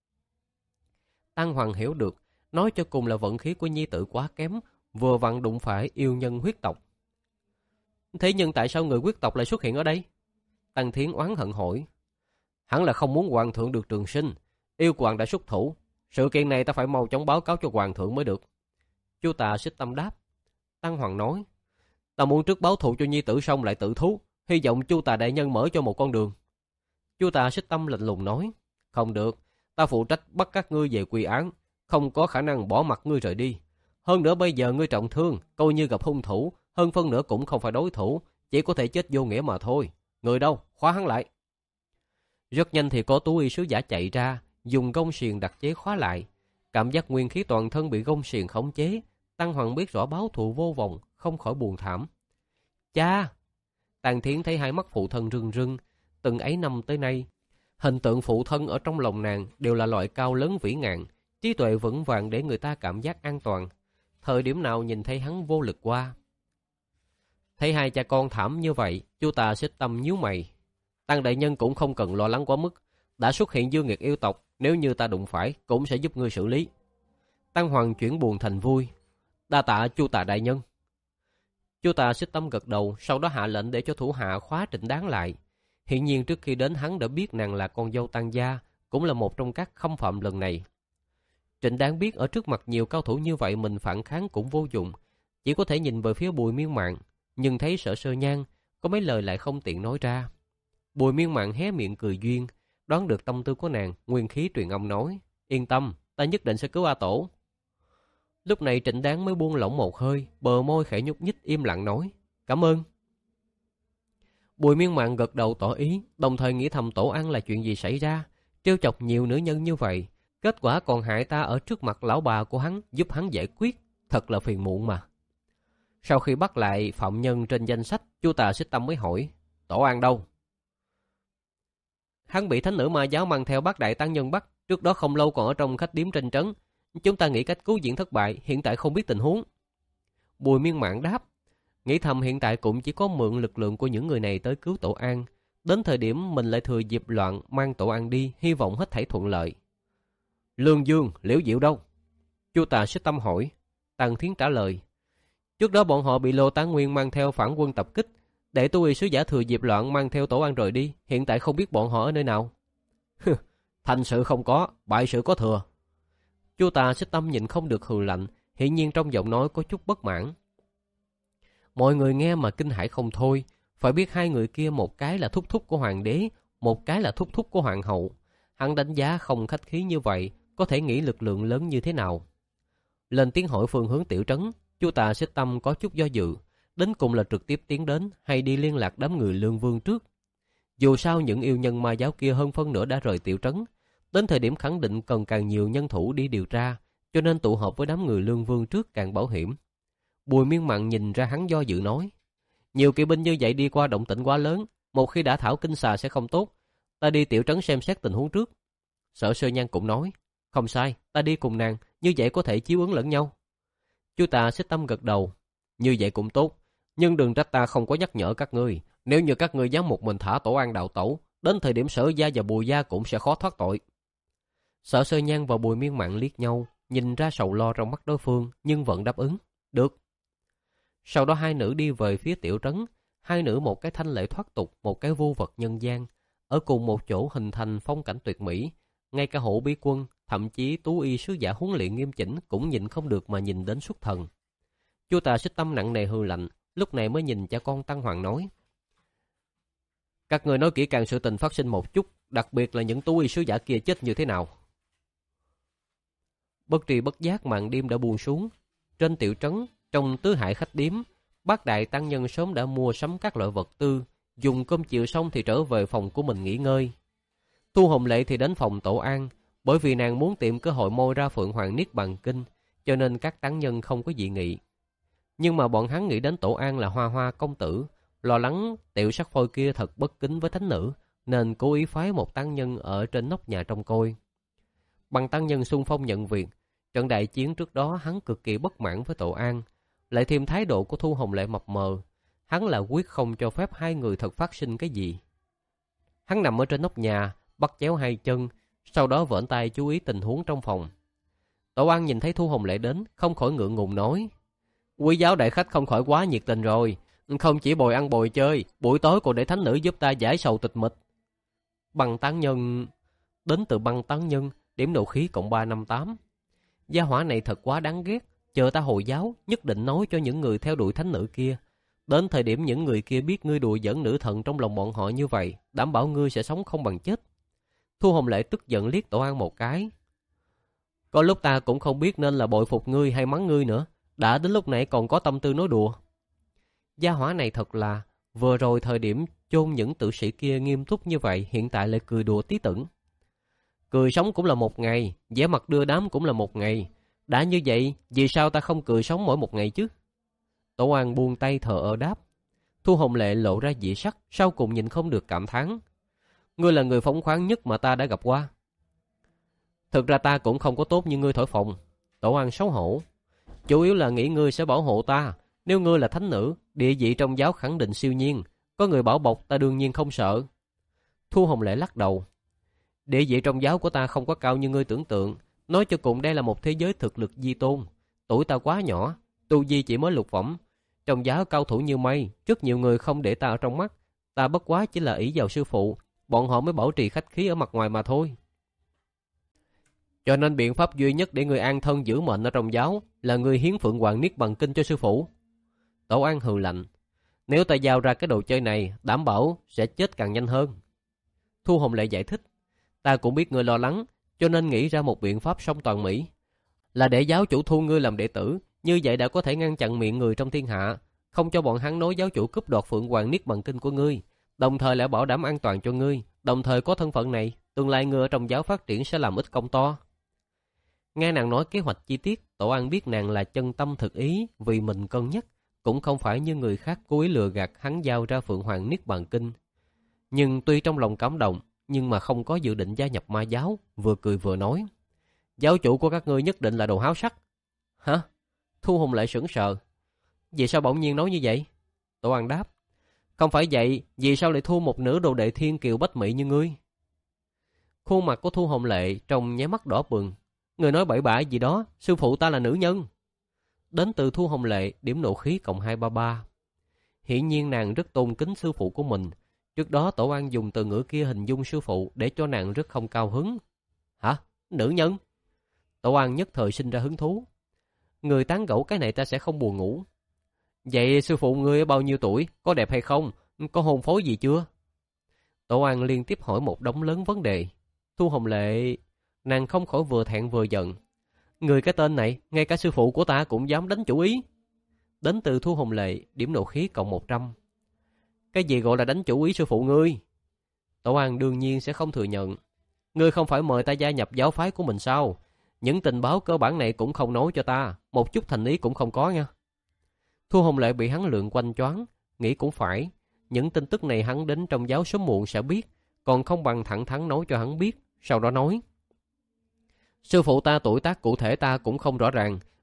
Tăng Hoàng hiểu được, nói cho cùng là vận khí của nhi tử quá kém, vừa vặn đụng phải yêu nhân huyết tộc. Thế nhưng tại sao người huyết tộc lại xuất hiện ở đây? Tăng Thiến oán hận hỏi. Hẳn là không muốn hoàng thượng được trường sinh, yêu hoàng đã xuất thủ, sự kiện này ta phải mau chóng báo cáo cho hoàng thượng mới được. Chu Tà Xích Tâm đáp. Tăng Hoàng nói, ta muốn trước báo thù cho nhi tử xong lại tự thú, hy vọng Chu Tà đại nhân mở cho một con đường. Chu Tà Xích Tâm lạnh lùng nói, không được, ta phụ trách bắt các ngươi về quy án, không có khả năng bỏ mặt ngươi rời đi. Hơn nữa bây giờ ngươi trọng thương, coi như gặp hung thủ, hơn phân nữa cũng không phải đối thủ, chỉ có thể chết vô nghĩa mà thôi. Người đâu, khóa hắn lại. Rất nhanh thì có tú y sứ giả chạy ra, dùng gông xiềng đặt chế khóa lại. Cảm giác nguyên khí toàn thân bị gông xiềng khống chế, Tăng Hoàng biết rõ báo thù vô vọng, không khỏi buồn thảm. Cha! Tàn Thiến thấy hai mắt phụ thân rưng rưng, từng ấy năm tới nay, hình tượng phụ thân ở trong lòng nàng đều là loại cao lớn vĩ ngạn, trí tuệ vững vàng để người ta cảm giác an toàn. Thời điểm nào nhìn thấy hắn vô lực qua. Thấy hai cha con thảm như vậy, Chu Tà Xích Tâm nhíu mày. Tăng đại nhân cũng không cần lo lắng quá mức, đã xuất hiện dương nghiệt yêu tộc, nếu như ta đụng phải cũng sẽ giúp ngươi xử lý. Tăng Hoàng chuyển buồn thành vui. Đa tạ Chu Tà đại nhân. Chu Tà Xích Tâm gật đầu, sau đó hạ lệnh để cho thủ hạ khóa Trịnh Đáng lại. Hiện nhiên trước khi đến hắn đã biết nàng là con dâu Tăng gia, cũng là một trong các khâm phạm lần này. Trịnh Đáng biết ở trước mặt nhiều cao thủ như vậy mình phản kháng cũng vô dụng, chỉ có thể nhìn về phía Bùi Miên Mạn, nhưng thấy Sở Sơ Nhan, có mấy lời lại không tiện nói ra. Bùi Miên Mạn hé miệng cười duyên, đoán được tâm tư của nàng, nguyên khí truyền âm nói, yên tâm, ta nhất định sẽ cứu A Tổ. Lúc này Trịnh Đáng mới buông lỏng một hơi, bờ môi khẽ nhúc nhích im lặng nói, cảm ơn. Bùi Miên Mạn gật đầu tỏ ý, đồng thời nghĩ thầm Tổ Ăn là chuyện gì xảy ra, trêu chọc nhiều nữ nhân như vậy, kết quả còn hại ta ở trước mặt lão bà của hắn, giúp hắn giải quyết, thật là phiền muộn mà. Sau khi bắt lại phạm nhân trên danh sách, Chu Tà Xích Tâm mới hỏi, Tổ An đâu? Hắn bị thánh nữ ma giáo mang theo bác đại tăng nhân bắt, trước đó không lâu còn ở trong khách điếm trên trấn. Chúng ta nghĩ cách cứu viện thất bại, hiện tại không biết tình huống. Bùi Miên Mạn đáp, nghĩ thầm hiện tại cũng chỉ có mượn lực lượng của những người này tới cứu Tổ An. Đến thời điểm mình lại thừa dịp loạn mang Tổ An đi, hy vọng hết thảy thuận lợi. Lương Dương, Liễu Diệu đâu? Chu Tà Xích Tâm hỏi. Tăng Thiến trả lời, trước đó bọn họ bị Lô Tán Nguyên mang theo phản quân tập kích, để tu y sứ giả thừa dịp loạn mang theo Tổ An rời đi, hiện tại không biết bọn họ ở nơi nào. Thành sự không có, bại sự có thừa. Chu Tà Xích Tâm nhìn không được hừ lạnh, hiển nhiên trong giọng nói có chút bất mãn. Mọi người nghe mà kinh hãi không thôi, phải biết hai người kia một cái là thúc thúc của hoàng đế, một cái là thúc thúc của hoàng hậu. Hắn đánh giá không khách khí như vậy, có thể nghĩ lực lượng lớn như thế nào. Lên tiếng hỏi phương hướng tiểu trấn, Chu Tà Xích Tâm có chút do dự, đến cùng là trực tiếp tiến đến hay đi liên lạc đám người Lương Vương trước. Dù sao những yêu nhân ma giáo kia hơn phân nửa đã rời tiểu trấn, đến thời điểm khẳng định cần càng nhiều nhân thủ đi điều tra, cho nên tụ họp với đám người Lương Vương trước càng bảo hiểm. Bùi Miên Mạn nhìn ra hắn do dự nói, nhiều kỵ binh như vậy đi qua động tĩnh quá lớn, một khi đã thảo kinh xà sẽ không tốt, ta đi tiểu trấn xem xét tình huống trước. Sở Sơ Nhan cũng nói, không sai, ta đi cùng nàng, như vậy có thể chiếu ứng lẫn nhau. Chú ta Xích Tâm gật đầu. Như vậy cũng tốt, nhưng đừng trách ta không có nhắc nhở các ngươi. Nếu như các ngươi dám một mình thả Tổ An đạo tẩu, đến thời điểm Sở Gia và Bùi Gia cũng sẽ khó thoát tội. Sở Sơ Nhan và Bùi Miên Mạn liếc nhau, nhìn ra sầu lo trong mắt đối phương, nhưng vẫn đáp ứng. Được. Sau đó hai nữ đi về phía tiểu trấn. Hai nữ một cái thanh lệ thoát tục, một cái vô vật nhân gian. Ở cùng một chỗ hình thành phong cảnh tuyệt mỹ. Ngay cả Hổ Bí Quân, thậm chí Tú Y sứ giả huấn luyện nghiêm chỉnh cũng nhìn không được mà nhìn đến xuất thần. Chu Tà Xích Tâm nặng nề hừ lạnh, lúc này mới nhìn cha con Tăng Hoàng nói. Các người nói kỹ càng sự tình phát sinh một chút, đặc biệt là những Tú Y sứ giả kia chết như thế nào. Bất tri bất giác màn đêm đã buông xuống. Trên tiểu trấn, trong tứ hải khách điếm, bác đại tăng nhân sớm đã mua sắm các loại vật tư, dùng cơm chiều xong thì trở về phòng của mình nghỉ ngơi. Thu Hồng Lệ thì đến phòng Tổ An, bởi vì nàng muốn tìm cơ hội môi ra Phượng Hoàng Niết Bàn Kinh, cho nên các tăng nhân không có dị nghị. Nhưng mà bọn hắn nghĩ đến Tổ An là Hoa Hoa công tử, lo lắng tiểu sắc phôi kia thật bất kính với thánh nữ, nên cố ý phái một tăng nhân ở trên nóc nhà trông coi. Bằng tăng nhân xung phong nhận việc, trận đại chiến trước đó hắn cực kỳ bất mãn với Tổ An, lại thêm thái độ của Thu Hồng Lệ mập mờ, hắn là quyết không cho phép hai người thật phát sinh cái gì. Hắn nằm ở trên nóc nhà, bắt chéo hai chân, sau đó vểnh tay chú ý tình huống trong phòng. Tổ An nhìn thấy Thu Hồng Lệ đến, không khỏi ngượng ngùng nói. Quý giáo đại khách không khỏi quá nhiệt tình rồi, không chỉ bồi ăn bồi chơi, buổi tối còn để thánh nữ giúp ta giải sầu tịch mịch. Băng tán nhân, đến từ băng tán nhân, điểm nộ khí cộng ba năm tám. Gia hỏa này thật quá đáng ghét, chờ ta hồi giáo, nhất định nói cho những người theo đuổi thánh nữ kia. Đến thời điểm những người kia biết ngươi đùa giỡn nữ thần trong lòng bọn họ như vậy, đảm bảo ngươi sẽ sống không bằng chết. Thu Hồng Lệ tức giận liếc Tổ An một cái. Có lúc ta cũng không biết nên là bội phục ngươi hay mắng ngươi nữa, đã đến lúc này còn có tâm tư nói đùa. Gia hỏa này thật là, vừa rồi thời điểm chôn những tử sĩ kia nghiêm túc như vậy, hiện tại lại cười đùa tí tửng. Cười sống cũng là một ngày, vẻ mặt đưa đám cũng là một ngày. Đã như vậy, vì sao ta không cười sống mỗi một ngày chứ? Tổ An buông tay thờ ơ đáp. Thu Hồng Lệ lộ ra dị sắc, sau cùng nhìn không được cảm thán. Ngươi là người phóng khoáng nhất mà ta đã gặp qua. Thực ra ta cũng không có tốt như ngươi thổi phồng. Tổ An xấu hổ. Chủ yếu là nghĩ ngươi sẽ bảo hộ ta. Nếu ngươi là thánh nữ, địa vị trong giáo khẳng định siêu nhiên. Có người bảo bọc ta đương nhiên không sợ. Thu Hồng Lệ lắc đầu. Địa vị trong giáo của ta không có cao như ngươi tưởng tượng. Nói cho cùng đây là một thế giới thực lực di tôn. Tuổi ta quá nhỏ, tu vi chỉ mới lục phẩm. Trong giáo cao thủ như mây, rất nhiều người không để ta ở trong mắt. Ta bất quá chỉ là ỷ vào sư phụ, bọn họ mới bảo trì khách khí ở mặt ngoài mà thôi. Cho nên biện pháp duy nhất để người an thân giữ mệnh ở trong giáo là người hiến Phượng Hoàng Niết Bàn Kinh cho sư phụ. Tổ An hừ lạnh. Nếu ta giao ra cái đồ chơi này, đảm bảo sẽ chết càng nhanh hơn. Thu Hồng Lệ giải thích. Ta cũng biết ngươi lo lắng, cho nên nghĩ ra một biện pháp song toàn Mỹ. Là để giáo chủ thu ngươi làm đệ tử, như vậy đã có thể ngăn chặn miệng người trong thiên hạ, không cho bọn hắn nói giáo chủ cướp đoạt Phượng Hoàng Niết Bàn Kinh của ngươi, đồng thời lại bảo đảm an toàn cho ngươi, đồng thời có thân phận này, tương lai ngươi ở trong giáo phát triển sẽ làm ít công to. Nghe nàng nói kế hoạch chi tiết, Tổ An biết nàng là chân tâm thực ý vì mình cân nhắc, cũng không phải như người khác cố ý lừa gạt hắn giao ra Phượng Hoàng Niết Bàn Kinh. Nhưng tuy trong lòng cảm động, nhưng mà không có dự định gia nhập ma giáo, vừa cười vừa nói. Giáo chủ của các ngươi nhất định là đồ háo sắc. Hả? Thu Hồng Lệ sững sờ. Vì sao bỗng nhiên nói như vậy? Tổ An đáp. Không phải vậy, vì sao lại thu một nửa đồ đệ thiên kiều bách mỹ như ngươi? Khuôn mặt của Thu Hồng Lệ trông nháy mắt đỏ bừng. Người nói bậy bạ gì đó, sư phụ ta là nữ nhân. Đến từ Thu Hồng Lệ, điểm nộ khí cộng hai ba ba. Hiển nhiên nàng rất tôn kính sư phụ của mình. Trước đó Tổ An dùng từ ngữ kia hình dung sư phụ để cho nàng rất không cao hứng. Hả? Nữ nhân? Tổ An nhất thời sinh ra hứng thú. Người tán gẫu cái này ta sẽ không buồn ngủ. Vậy sư phụ ngươi bao nhiêu tuổi? Có đẹp hay không? Có hôn phối gì chưa? Tổ An liên tiếp hỏi một đống lớn vấn đề. Thu Hồng Lệ, nàng không khỏi vừa thẹn vừa giận. Người cái tên này, ngay cả sư phụ của ta cũng dám đánh chủ ý. Đến từ Thu Hồng Lệ, điểm nộ khí cộng một trăm. Cái gì gọi là đánh chủ ý sư phụ ngươi? Tổ An đương nhiên sẽ không thừa nhận. Ngươi không phải mời ta gia nhập giáo phái của mình sao? Những tình báo cơ bản này cũng không nói cho ta, một chút thành ý cũng không có nha. Thu Hồng Lệ bị hắn lượn quanh choáng, nghĩ cũng phải. Những tin tức này hắn đến trong giáo sớm muộn sẽ biết, còn không bằng thẳng thắn nói cho hắn biết, sau đó nói. Sư phụ ta tuổi tác cụ thể ta cũng không rõ ràng,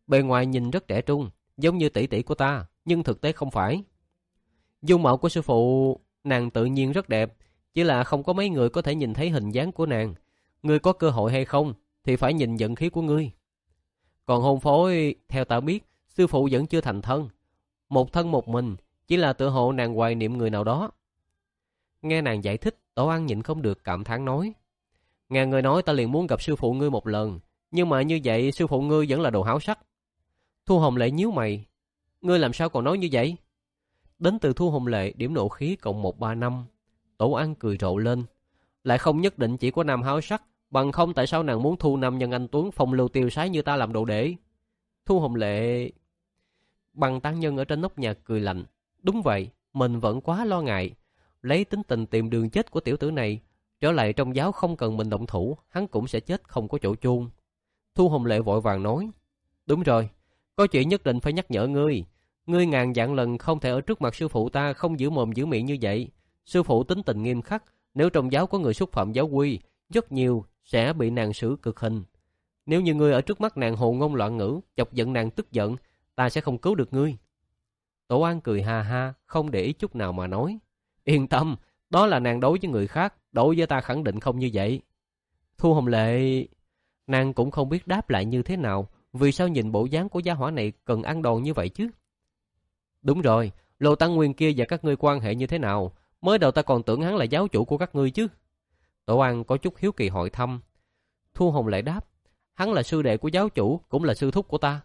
Bề ngoài nhìn rất trẻ trung, giống như tỷ tỷ của ta, nhưng thực tế không phải. Dung mạo của sư phụ nàng tự nhiên rất đẹp, chỉ là không có mấy người có thể nhìn thấy hình dáng của nàng. Ngươi có cơ hội hay không thì phải nhìn vận khí của ngươi. Còn hôn phối, theo ta biết, sư phụ vẫn chưa thành thân. Một thân một mình, chỉ là tự hộ nàng hoài niệm người nào đó. Nghe nàng giải thích, Tổ An nhịn không được cảm thán nói. Nghe người nói ta liền muốn gặp sư phụ ngươi một lần, nhưng mà như vậy sư phụ ngươi vẫn là đồ háo sắc. Thu Hồng Lệ nhíu mày. Ngươi làm sao còn nói như vậy? Đến từ Thu Hồng Lệ điểm nộ khí cộng một ba năm. Tổ An cười rộ lên. Lại không nhất định chỉ có nam háo sắc, bằng không tại sao nàng muốn thu nam nhân anh tuấn phong lưu tiêu sái như ta làm đồ đệ? Thu Hồng Lệ... Bằng tăng nhân ở trên nóc nhà cười lạnh. Đúng vậy, mình vẫn quá lo ngại. Lấy tính tình tìm đường chết của tiểu tử này, trở lại trong giáo không cần mình động thủ, hắn cũng sẽ chết không có chỗ chôn. Thu Hồng Lệ vội vàng nói. Đúng rồi, có chuyện nhất định phải nhắc nhở ngươi. Ngươi ngàn vạn lần không thể ở trước mặt sư phụ ta không giữ mồm giữ miệng như vậy. Sư phụ tính tình nghiêm khắc, nếu trong giáo có người xúc phạm giáo quy, rất nhiều sẽ bị nàng xử cực hình. Nếu như ngươi ở trước mắt nàng hồ ngôn loạn ngữ, chọc giận nàng tức giận, ta sẽ không cứu được ngươi. Tổ An cười ha ha, không để ý chút nào mà nói. Yên tâm, đó là nàng đối với người khác, đối với ta khẳng định không như vậy. Thu Hồng Lệ... Nàng cũng không biết đáp lại như thế nào, vì sao nhìn bộ dáng của gia hỏa này cần ăn đòn như vậy chứ? Đúng rồi, Lô Tăng Nguyên kia và các ngươi quan hệ như thế nào? Mới đầu ta còn tưởng hắn là giáo chủ của các ngươi chứ. Tổ An có chút hiếu kỳ hỏi thăm. Thu Hồng Lệ đáp, hắn là sư đệ của giáo chủ, cũng là sư thúc của ta.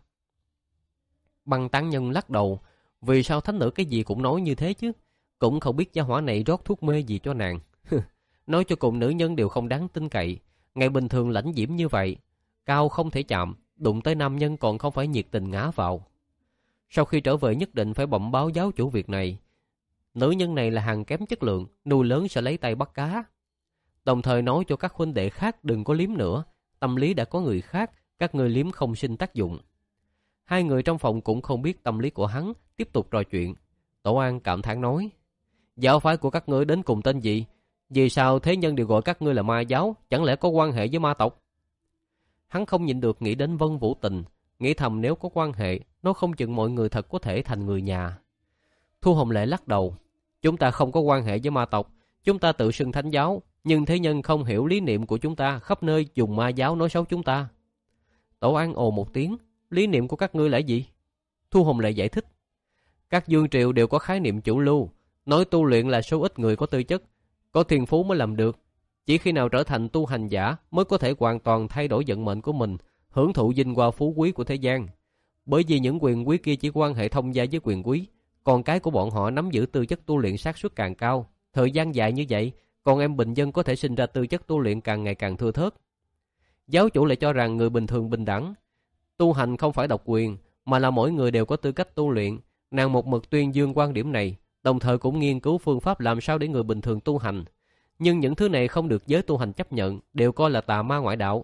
Băng Tán Nhân lắc đầu, vì sao thánh nữ cái gì cũng nói như thế chứ? Cũng không biết gia hỏa này rót thuốc mê gì cho nàng. Nói cho cùng nữ nhân đều không đáng tin cậy. Ngày bình thường lãnh diễm như vậy, cao không thể chạm, đụng tới nam nhân còn không phải nhiệt tình ngã vào. Sau khi trở về nhất định phải bẩm báo giáo chủ việc này. Nữ nhân này là hàng kém chất lượng, nuôi lớn sẽ lấy tay bắt cá. Đồng thời nói cho các huynh đệ khác đừng có liếm nữa, tâm lý đã có người khác, các người liếm không sinh tác dụng. Hai người trong phòng cũng không biết tâm lý của hắn, tiếp tục trò chuyện. Tổ An cảm thán nói, giáo phái của các ngươi đến cùng tên gì? Vì sao thế nhân đều gọi các ngươi là ma giáo, chẳng lẽ có quan hệ với ma tộc? Hắn không nhịn được nghĩ đến Vân Vũ Tình, nghĩ thầm nếu có quan hệ, nó không chừng mọi người thật có thể thành người nhà. Thu Hồng Lệ lắc đầu, chúng ta không có quan hệ với ma tộc, chúng ta tự xưng thánh giáo, nhưng thế nhân không hiểu lý niệm của chúng ta, khắp nơi dùng ma giáo nói xấu chúng ta. Tổ An ồ một tiếng, lý niệm của các ngươi là gì? Thu Hồng Lệ giải thích, các dương triều đều có khái niệm chủ lưu, nói tu luyện là số ít người có tư chất, có thiên phú mới làm được. Chỉ khi nào trở thành tu hành giả mới có thể hoàn toàn thay đổi vận mệnh của mình, hưởng thụ vinh hoa phú quý của thế gian. Bởi vì những quyền quý kia chỉ quan hệ thông gia với quyền quý, còn cái của bọn họ nắm giữ tư chất tu luyện xác suất càng cao. Thời gian dài như vậy, còn em bình dân có thể sinh ra tư chất tu luyện càng ngày càng thưa thớt. Giáo chủ lại cho rằng người bình thường bình đẳng. Tu hành không phải độc quyền, mà là mỗi người đều có tư cách tu luyện. Nàng một mực tuyên dương quan điểm này, đồng thời cũng nghiên cứu phương pháp làm sao để người bình thường tu hành. Nhưng những thứ này không được giới tu hành chấp nhận, đều coi là tà ma ngoại đạo.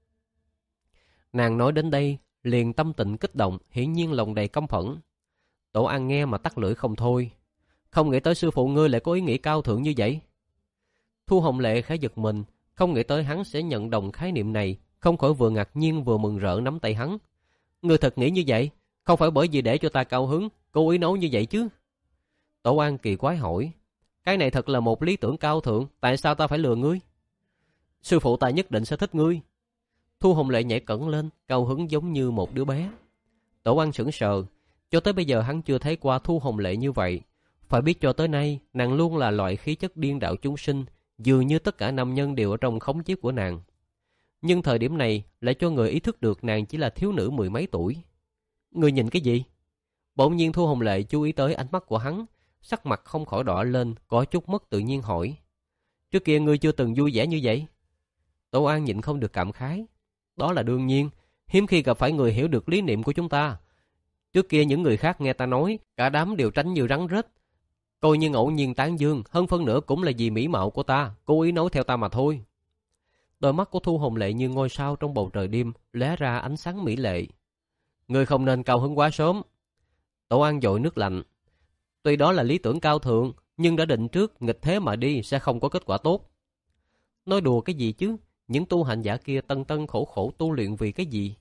Nàng nói đến đây, liền tâm tình kích động, hiển nhiên lòng đầy căm phẫn. Tổ An nghe mà tắt lưỡi không thôi. Không nghĩ tới sư phụ ngươi lại có ý nghĩ cao thượng như vậy. Thu Hồng Lệ khẽ giật mình, không nghĩ tới hắn sẽ nhận đồng khái niệm này, không khỏi vừa ngạc nhiên vừa mừng rỡ nắm tay hắn. Ngươi thật nghĩ như vậy? Không phải bởi vì để cho ta cao hứng, cố ý nói như vậy chứ? Tổ An kỳ quái hỏi. Cái này thật là một lý tưởng cao thượng, tại sao ta phải lừa ngươi? Sư phụ ta nhất định sẽ thích ngươi. Thu Hồng Lệ nhảy cẩn lên, cao hứng giống như một đứa bé. Tổ An sững sờ, cho tới bây giờ hắn chưa thấy qua Thu Hồng Lệ như vậy. Phải biết cho tới nay, nàng luôn là loại khí chất điên đạo chúng sinh, dường như tất cả nam nhân đều ở trong khống chế của nàng. Nhưng thời điểm này lại cho người ý thức được nàng chỉ là thiếu nữ mười mấy tuổi. Ngươi nhìn cái gì? Bỗng nhiên Thu Hồng Lệ chú ý tới ánh mắt của hắn, sắc mặt không khỏi đỏ lên, có chút mất tự nhiên hỏi. Trước kia ngươi chưa từng vui vẻ như vậy? Tổ An nhịn không được cảm khái. Đó là đương nhiên, hiếm khi gặp phải người hiểu được lý niệm của chúng ta. Trước kia những người khác nghe ta nói, cả đám đều tránh như rắn rết. Coi như ngẫu nhiên tán dương, hơn phân nửa cũng là vì mỹ mạo của ta, cố ý nói theo ta mà thôi. Đôi mắt của Thu Hồng Lệ như ngôi sao trong bầu trời đêm, lóe ra ánh sáng mỹ lệ. Ngươi không nên cao hứng quá sớm. Tổ An dội nước lạnh. Tuy đó là lý tưởng cao thượng, nhưng đã định trước nghịch thế mà đi sẽ không có kết quả tốt. Nói đùa cái gì chứ? Những tu hành giả kia tân tân khổ khổ tu luyện vì cái gì?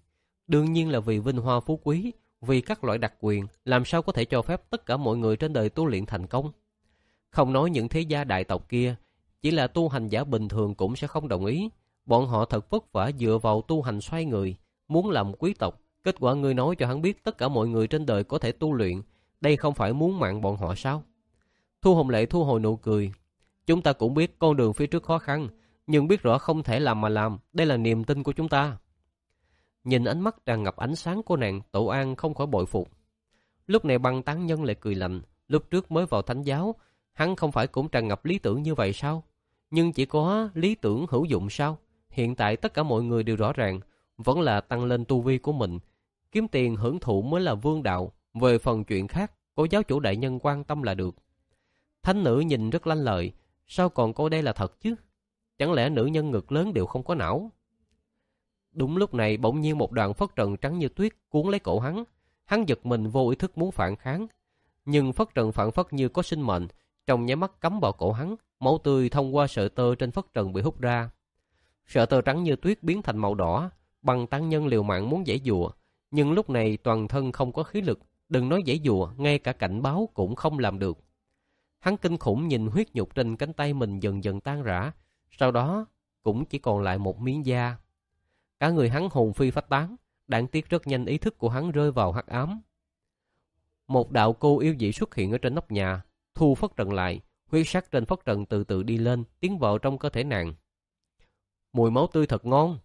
Đương nhiên là vì vinh hoa phú quý, vì các loại đặc quyền, làm sao có thể cho phép tất cả mọi người trên đời tu luyện thành công. Không nói những thế gia đại tộc kia, chỉ là tu hành giả bình thường cũng sẽ không đồng ý. Bọn họ thật vất vả dựa vào tu hành xoay người, muốn làm quý tộc. Kết quả ngươi nói cho hắn biết tất cả mọi người trên đời có thể tu luyện, đây không phải muốn mạng bọn họ sao? Thu Hồng Lệ thu hồi nụ cười. Chúng ta cũng biết con đường phía trước khó khăn, nhưng biết rõ không thể làm mà làm, đây là niềm tin của chúng ta. Nhìn ánh mắt tràn ngập ánh sáng của nàng, Tổ An không khỏi bội phục. Lúc này Băng Tán Nhân lại cười lạnh, lúc trước mới vào thánh giáo, hắn không phải cũng tràn ngập lý tưởng như vậy sao? Nhưng chỉ có lý tưởng hữu dụng sao? Hiện tại tất cả mọi người đều rõ ràng, vẫn là tăng lên tu vi của mình. Kiếm tiền hưởng thụ mới là vương đạo, về phần chuyện khác, có giáo chủ đại nhân quan tâm là được. Thánh nữ nhìn rất lanh lợi, sao còn cô đây là thật chứ? Chẳng lẽ nữ nhân ngực lớn đều không có não? Đúng lúc này bỗng nhiên một đoàn phất trần trắng như tuyết cuốn lấy cổ hắn. Hắn giật mình vô ý thức muốn phản kháng. Nhưng phất trần phản phất như có sinh mệnh, trong nháy mắt cắm vào cổ hắn, máu tươi thông qua sợi tơ trên phất trần bị hút ra. Sợi tơ trắng như tuyết biến thành màu đỏ, Băng Tán Nhân liều mạng muốn giãy giụa, nhưng lúc này toàn thân không có khí lực, đừng nói giãy giụa, ngay cả cảnh báo cũng không làm được. Hắn kinh khủng nhìn huyết nhục trên cánh tay mình dần dần tan rã, sau đó cũng chỉ còn lại một miếng da. Cả người hắn hồn phi phách tán, đáng tiếc rất nhanh ý thức của hắn rơi vào hắc ám. Một đạo cô yêu dị xuất hiện ở trên nóc nhà, thu phất trần lại, huyết sắc trên phất trần từ từ đi lên, tiến vào trong cơ thể nàng. Mùi máu tươi thật ngon.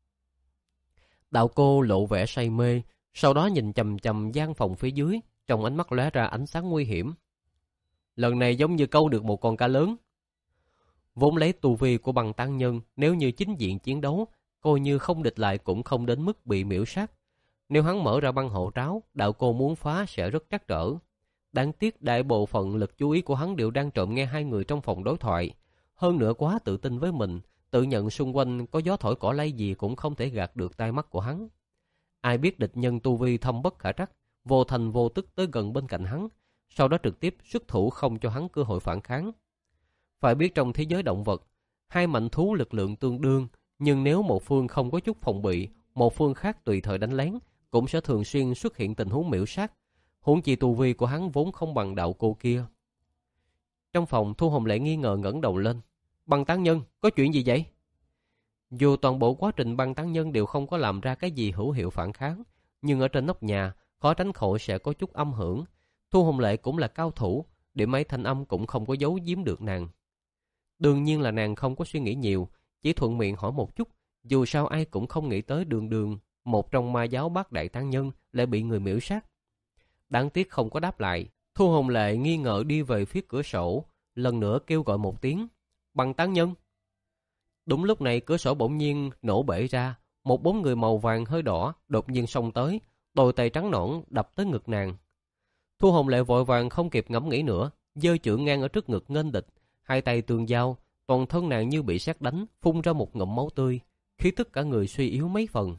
Đạo cô lộ vẻ say mê, sau đó nhìn chằm chằm gian phòng phía dưới, trong ánh mắt lóe ra ánh sáng nguy hiểm. Lần này giống như câu được một con cá lớn. Vốn lấy tu vi của Băng Tán Nhân, nếu như chính diện chiến đấu, coi như không địch lại cũng không đến mức bị miễu sát. Nếu hắn mở ra băng hộ tráo, đạo cô muốn phá sẽ rất trắc trở. Đáng tiếc đại bộ phận lực chú ý của hắn đều đang trộm nghe hai người trong phòng đối thoại. Hơn nữa quá tự tin với mình, tự nhận xung quanh có gió thổi cỏ lay gì cũng không thể gạt được tai mắt của hắn. Ai biết địch nhân tu vi thâm bất khả trắc, vô thành vô tức tới gần bên cạnh hắn, sau đó trực tiếp xuất thủ không cho hắn cơ hội phản kháng. Phải biết trong thế giới động vật, hai mạnh thú lực lượng tương đương, nhưng nếu một phương không có chút phòng bị, một phương khác tùy thời đánh lén, cũng sẽ thường xuyên xuất hiện tình huống miễu sát. Huống chi tu vi của hắn vốn không bằng đạo cô kia. Trong phòng, Thu Hồng Lệ nghi ngờ ngẩng đầu lên. Băng Tán Nhân, có chuyện gì vậy? Dù toàn bộ quá trình Băng Tán Nhân đều không có làm ra cái gì hữu hiệu phản kháng, nhưng ở trên nóc nhà, khó tránh khỏi sẽ có chút âm hưởng. Thu Hồng Lệ cũng là cao thủ, điểm mấy thanh âm cũng không có giấu giếm được nàng. Đương nhiên là nàng không có suy nghĩ nhiều, chỉ thuận miệng hỏi một chút, dù sao ai cũng không nghĩ tới đường đường, một trong ma giáo Bát Đại Tán Nhân lại bị người miễu sát. Đáng tiếc không có đáp lại, Thu Hồng Lệ nghi ngờ đi về phía cửa sổ, lần nữa kêu gọi một tiếng, Băng Tán Nhân. Đúng lúc này cửa sổ bỗng nhiên nổ bể ra, một bóng người màu vàng hơi đỏ đột nhiên xông tới, đôi tay trắng nõn đập tới ngực nàng. Thu Hồng Lệ vội vàng không kịp ngẫm nghĩ nữa, giơ chưởng ngang ở trước ngực nghênh địch, hai tay tương giao, toàn thân nàng như bị sét đánh, phun ra một ngụm máu tươi, khí tức cả người suy yếu mấy phần.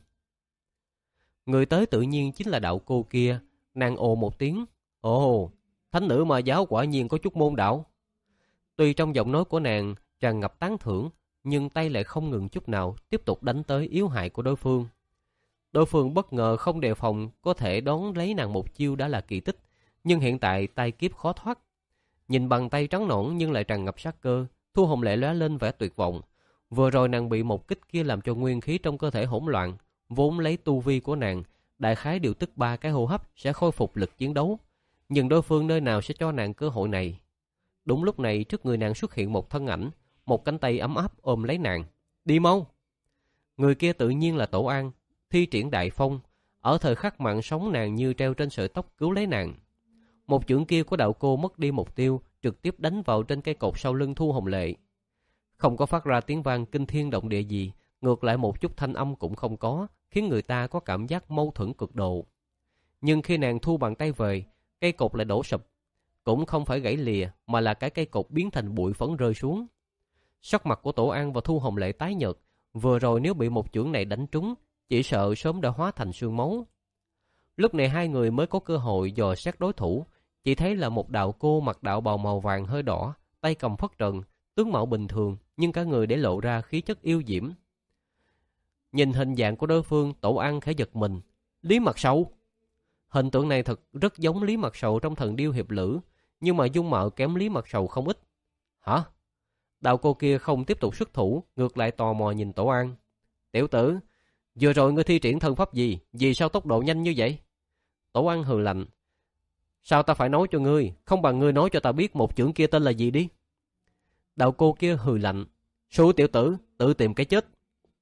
Người tới tự nhiên chính là đạo cô kia, nàng ồ một tiếng, ồ, thánh nữ ma giáo quả nhiên có chút môn đạo. Tuy trong giọng nói của nàng tràn ngập tán thưởng, nhưng tay lại không ngừng chút nào tiếp tục đánh tới yếu hại của đối phương. Đối phương bất ngờ không đề phòng có thể đón lấy nàng một chiêu đã là kỳ tích, nhưng hiện tại tay kiếp khó thoát. Nhìn bàn tay trắng nõn nhưng lại tràn ngập sát cơ, Thu Hồng Lệ lóe lên vẻ tuyệt vọng. Vừa rồi nàng bị một kích kia làm cho nguyên khí trong cơ thể hỗn loạn, vốn lấy tu vi của nàng, đại khái điều tức ba cái hô hấp sẽ khôi phục lực chiến đấu, nhưng đối phương nơi nào sẽ cho nàng cơ hội này. Đúng lúc này trước người nàng xuất hiện một thân ảnh, một cánh tay ấm áp ôm lấy nàng. Đi mau! Người kia tự nhiên là Tổ An, thi triển đại phong, ở thời khắc mạng sống nàng như treo trên sợi tóc cứu lấy nàng. Một chưởng kia của đạo cô mất đi mục tiêu, trực tiếp đánh vào trên cây cột sau lưng Thu Hồng Lệ. Không có phát ra tiếng vang kinh thiên động địa gì, ngược lại một chút thanh âm cũng không có, khiến người ta có cảm giác mâu thuẫn cực độ. Nhưng khi nàng thu bàn tay về, cây cột lại đổ sụp. Cũng không phải gãy lìa, mà là cái cây cột biến thành bụi phấn rơi xuống. Sắc mặt của Tổ An và Thu Hồng Lệ tái nhợt, vừa rồi nếu bị một chưởng này đánh trúng, chỉ sợ sớm đã hóa thành xương máu. Lúc này hai người mới có cơ hội dò xét đối thủ, chỉ thấy là một đạo cô mặc đạo bào màu vàng hơi đỏ, tay cầm phất trần, tướng mạo bình thường, nhưng cả người để lộ ra khí chất yêu diễm. Nhìn hình dạng của đối phương, Tổ An khẽ giật mình, Lý Mặt Sầu. Hình tượng này thật rất giống Lý Mặt Sầu trong Thần Điêu Hiệp Lữ, nhưng mà dung mạo kém Lý Mặt Sầu không ít. Hả? Đạo cô kia không tiếp tục xuất thủ, ngược lại tò mò nhìn Tổ An. Tiểu tử, vừa rồi ngươi thi triển thân pháp gì? Vì sao tốc độ nhanh như vậy? Tổ An hừ lạnh. Sao ta phải nói cho ngươi? Không bằng ngươi nói cho ta biết một chưởng kia tên là gì đi. Đạo cô kia hừ lạnh. Xú tiểu tử, tự tìm cái chết.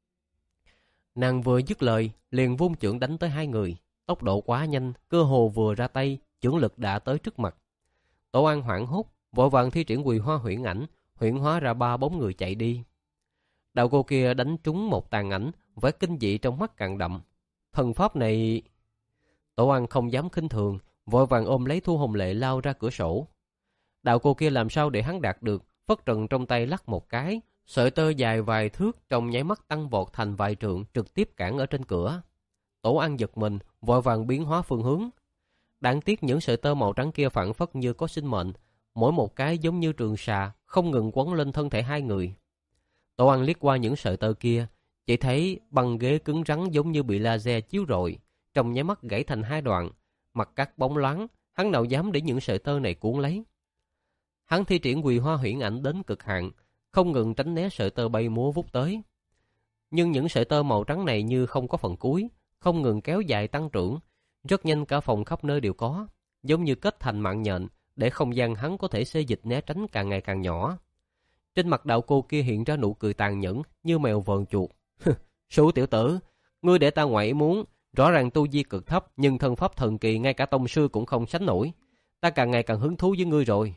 Nàng vừa dứt lời, liền vung chưởng đánh tới hai người. Tốc độ quá nhanh, cơ hồ vừa ra tay, chưởng lực đã tới trước mặt. Tổ An hoảng hốt, vội vàng thi triển Quỳ Hoa Huyễn Ảnh, huyễn hóa ra ba bóng người chạy đi. Đạo cô kia đánh trúng một tàn ảnh, vẻ kinh dị trong mắt càng đậm. Thần pháp này... Tổ An không dám khinh thường, vội vàng ôm lấy Thu Hồng Lệ lao ra cửa sổ. Đạo cô kia làm sao để hắn đạt được, phất trần trong tay lắc một cái, sợi tơ dài vài thước trong nháy mắt tăng vọt thành vài trượng trực tiếp cản ở trên cửa. Tổ An giật mình, vội vàng biến hóa phương hướng. Đáng tiếc những sợi tơ màu trắng kia phảng phất như có sinh mệnh, mỗi một cái giống như trường xà, không ngừng quấn lên thân thể hai người. Tổ An liếc qua những sợi tơ kia, chỉ thấy băng ghế cứng rắn giống như bị laser chiếu rọi, trong nháy mắt gãy thành hai đoạn, mặt cắt bóng loáng, hắn nào dám để những sợi tơ này cuốn lấy. Hắn thi triển Quỳ Hoa Huyễn Ảnh đến cực hạn, không ngừng tránh né sợi tơ bay múa vút tới. Nhưng những sợi tơ màu trắng này như không có phần cuối, không ngừng kéo dài tăng trưởng, rất nhanh cả phòng khắp nơi đều có, giống như kết thành mạng nhện, để không gian hắn có thể xê dịch né tránh càng ngày càng nhỏ. Trên mặt đạo cô kia hiện ra nụ cười tàn nhẫn như mèo vờn chuột. Số tiểu tử, ngươi để ta ngoại ý muốn, rõ ràng tu vi cực thấp nhưng thân pháp thần kỳ ngay cả tông sư cũng không sánh nổi. Ta càng ngày càng hứng thú với ngươi rồi.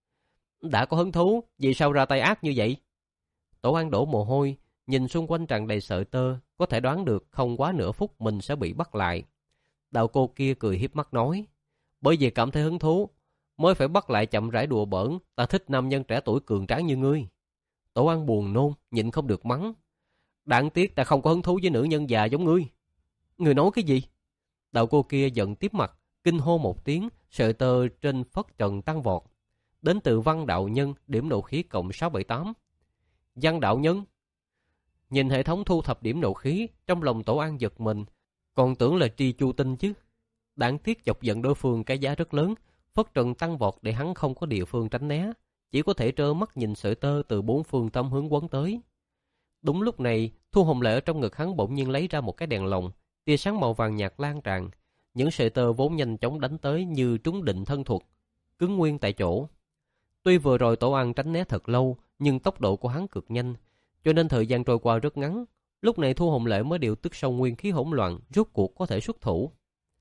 Đã có hứng thú, vì sao ra tay ác như vậy? Tổ An đổ mồ hôi, nhìn xung quanh tràn đầy sợi tơ, có thể đoán được không quá nửa phút mình sẽ bị bắt lại. Đạo cô kia cười hiếp mắt nói, bởi vì cảm thấy hứng thú, mới phải bắt lại chậm rãi đùa bỡn, ta thích nam nhân trẻ tuổi cường tráng như ngươi. Tổ An buồn nôn, nhịn không được mắng. Đáng tiếc ta không có hứng thú với nữ nhân già giống ngươi. Ngươi nói cái gì? Đạo cô kia giận tiếp mặt, kinh hô một tiếng, sợi tơ trên phất trần tăng vọt. Đến từ Văn Đạo Nhân, điểm nộ khí cộng sáu bảy tám. Văn Đạo Nhân. Nhìn hệ thống thu thập điểm nộ khí, trong lòng Tổ An giật mình, còn tưởng là Tri Chu Tinh chứ. Đáng tiếc chọc giận đối phương cái giá rất lớn, phất trần tăng vọt để hắn không có địa phương tránh né, chỉ có thể trơ mắt nhìn sợi tơ từ bốn phương tám hướng quấn tới. Đúng lúc này, Thu Hồng Lệ ở trong ngực hắn bỗng nhiên lấy ra một cái đèn lồng, tia sáng màu vàng nhạt lan tràn, những sợi tơ vốn nhanh chóng đánh tới như trúng định thân thuật, cứng nguyên tại chỗ. Tuy vừa rồi Tổ An tránh né thật lâu, nhưng tốc độ của hắn cực nhanh, cho nên thời gian trôi qua rất ngắn. Lúc này Thu Hồng Lệ mới điều tức xong nguyên khí hỗn loạn, rốt cuộc có thể xuất thủ.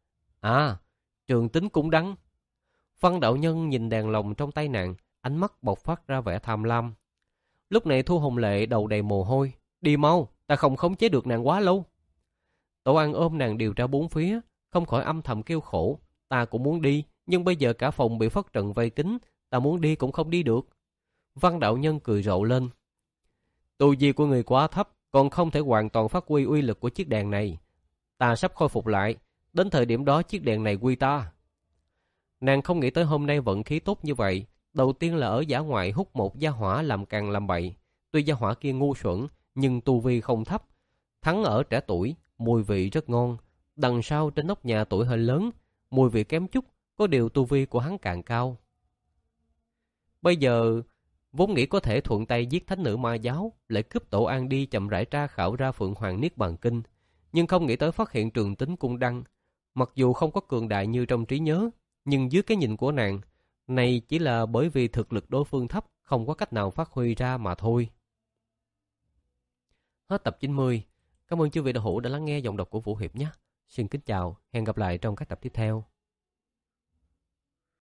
À, Trường Tính Cung Đăng. Văn Đạo Nhân nhìn đèn lồng trong tay nàng, ánh mắt bộc phát ra vẻ tham lam. Lúc này Thu Hồng Lệ đầu đầy mồ hôi. Đi mau, ta không khống chế được nàng quá lâu. Tổ An ôm nàng điều tra bốn phía, không khỏi âm thầm kêu khổ. Ta cũng muốn đi, nhưng bây giờ cả phòng bị phất trận vây kín, ta muốn đi cũng không đi được. Văn Đạo Nhân cười rộ lên. Tu vi của người quá thấp, còn không thể hoàn toàn phát huy uy lực của chiếc đèn này. Ta sắp khôi phục lại, đến thời điểm đó chiếc đèn này quy ta. Nàng không nghĩ tới hôm nay vận khí tốt như vậy. Đầu tiên là ở dã ngoại hút một gia hỏa làm càng làm bậy. Tuy gia hỏa kia ngu xuẩn, nhưng tu vi không thấp. Thắng ở trẻ tuổi, mùi vị rất ngon. Đằng sau trên nóc nhà tuổi hơi lớn, mùi vị kém chút, có điều tu vi của hắn càng cao. Bây giờ, vốn nghĩ có thể thuận tay giết thánh nữ ma giáo, lại cướp Tổ An đi chậm rãi tra khảo ra Phượng Hoàng Niết Bàn Kinh. Nhưng không nghĩ tới phát hiện Trường Tính Cung Đăng. Mặc dù không có cường đại như trong trí nhớ, nhưng dưới cái nhìn của nàng, này chỉ là bởi vì thực lực đối phương thấp, không có cách nào phát huy ra mà thôi. Hết tập chín mươi. Cảm ơn chư vị đạo hữu đã lắng nghe giọng đọc của Vũ Hiệp nhé. Xin kính chào, hẹn gặp lại trong các tập tiếp theo.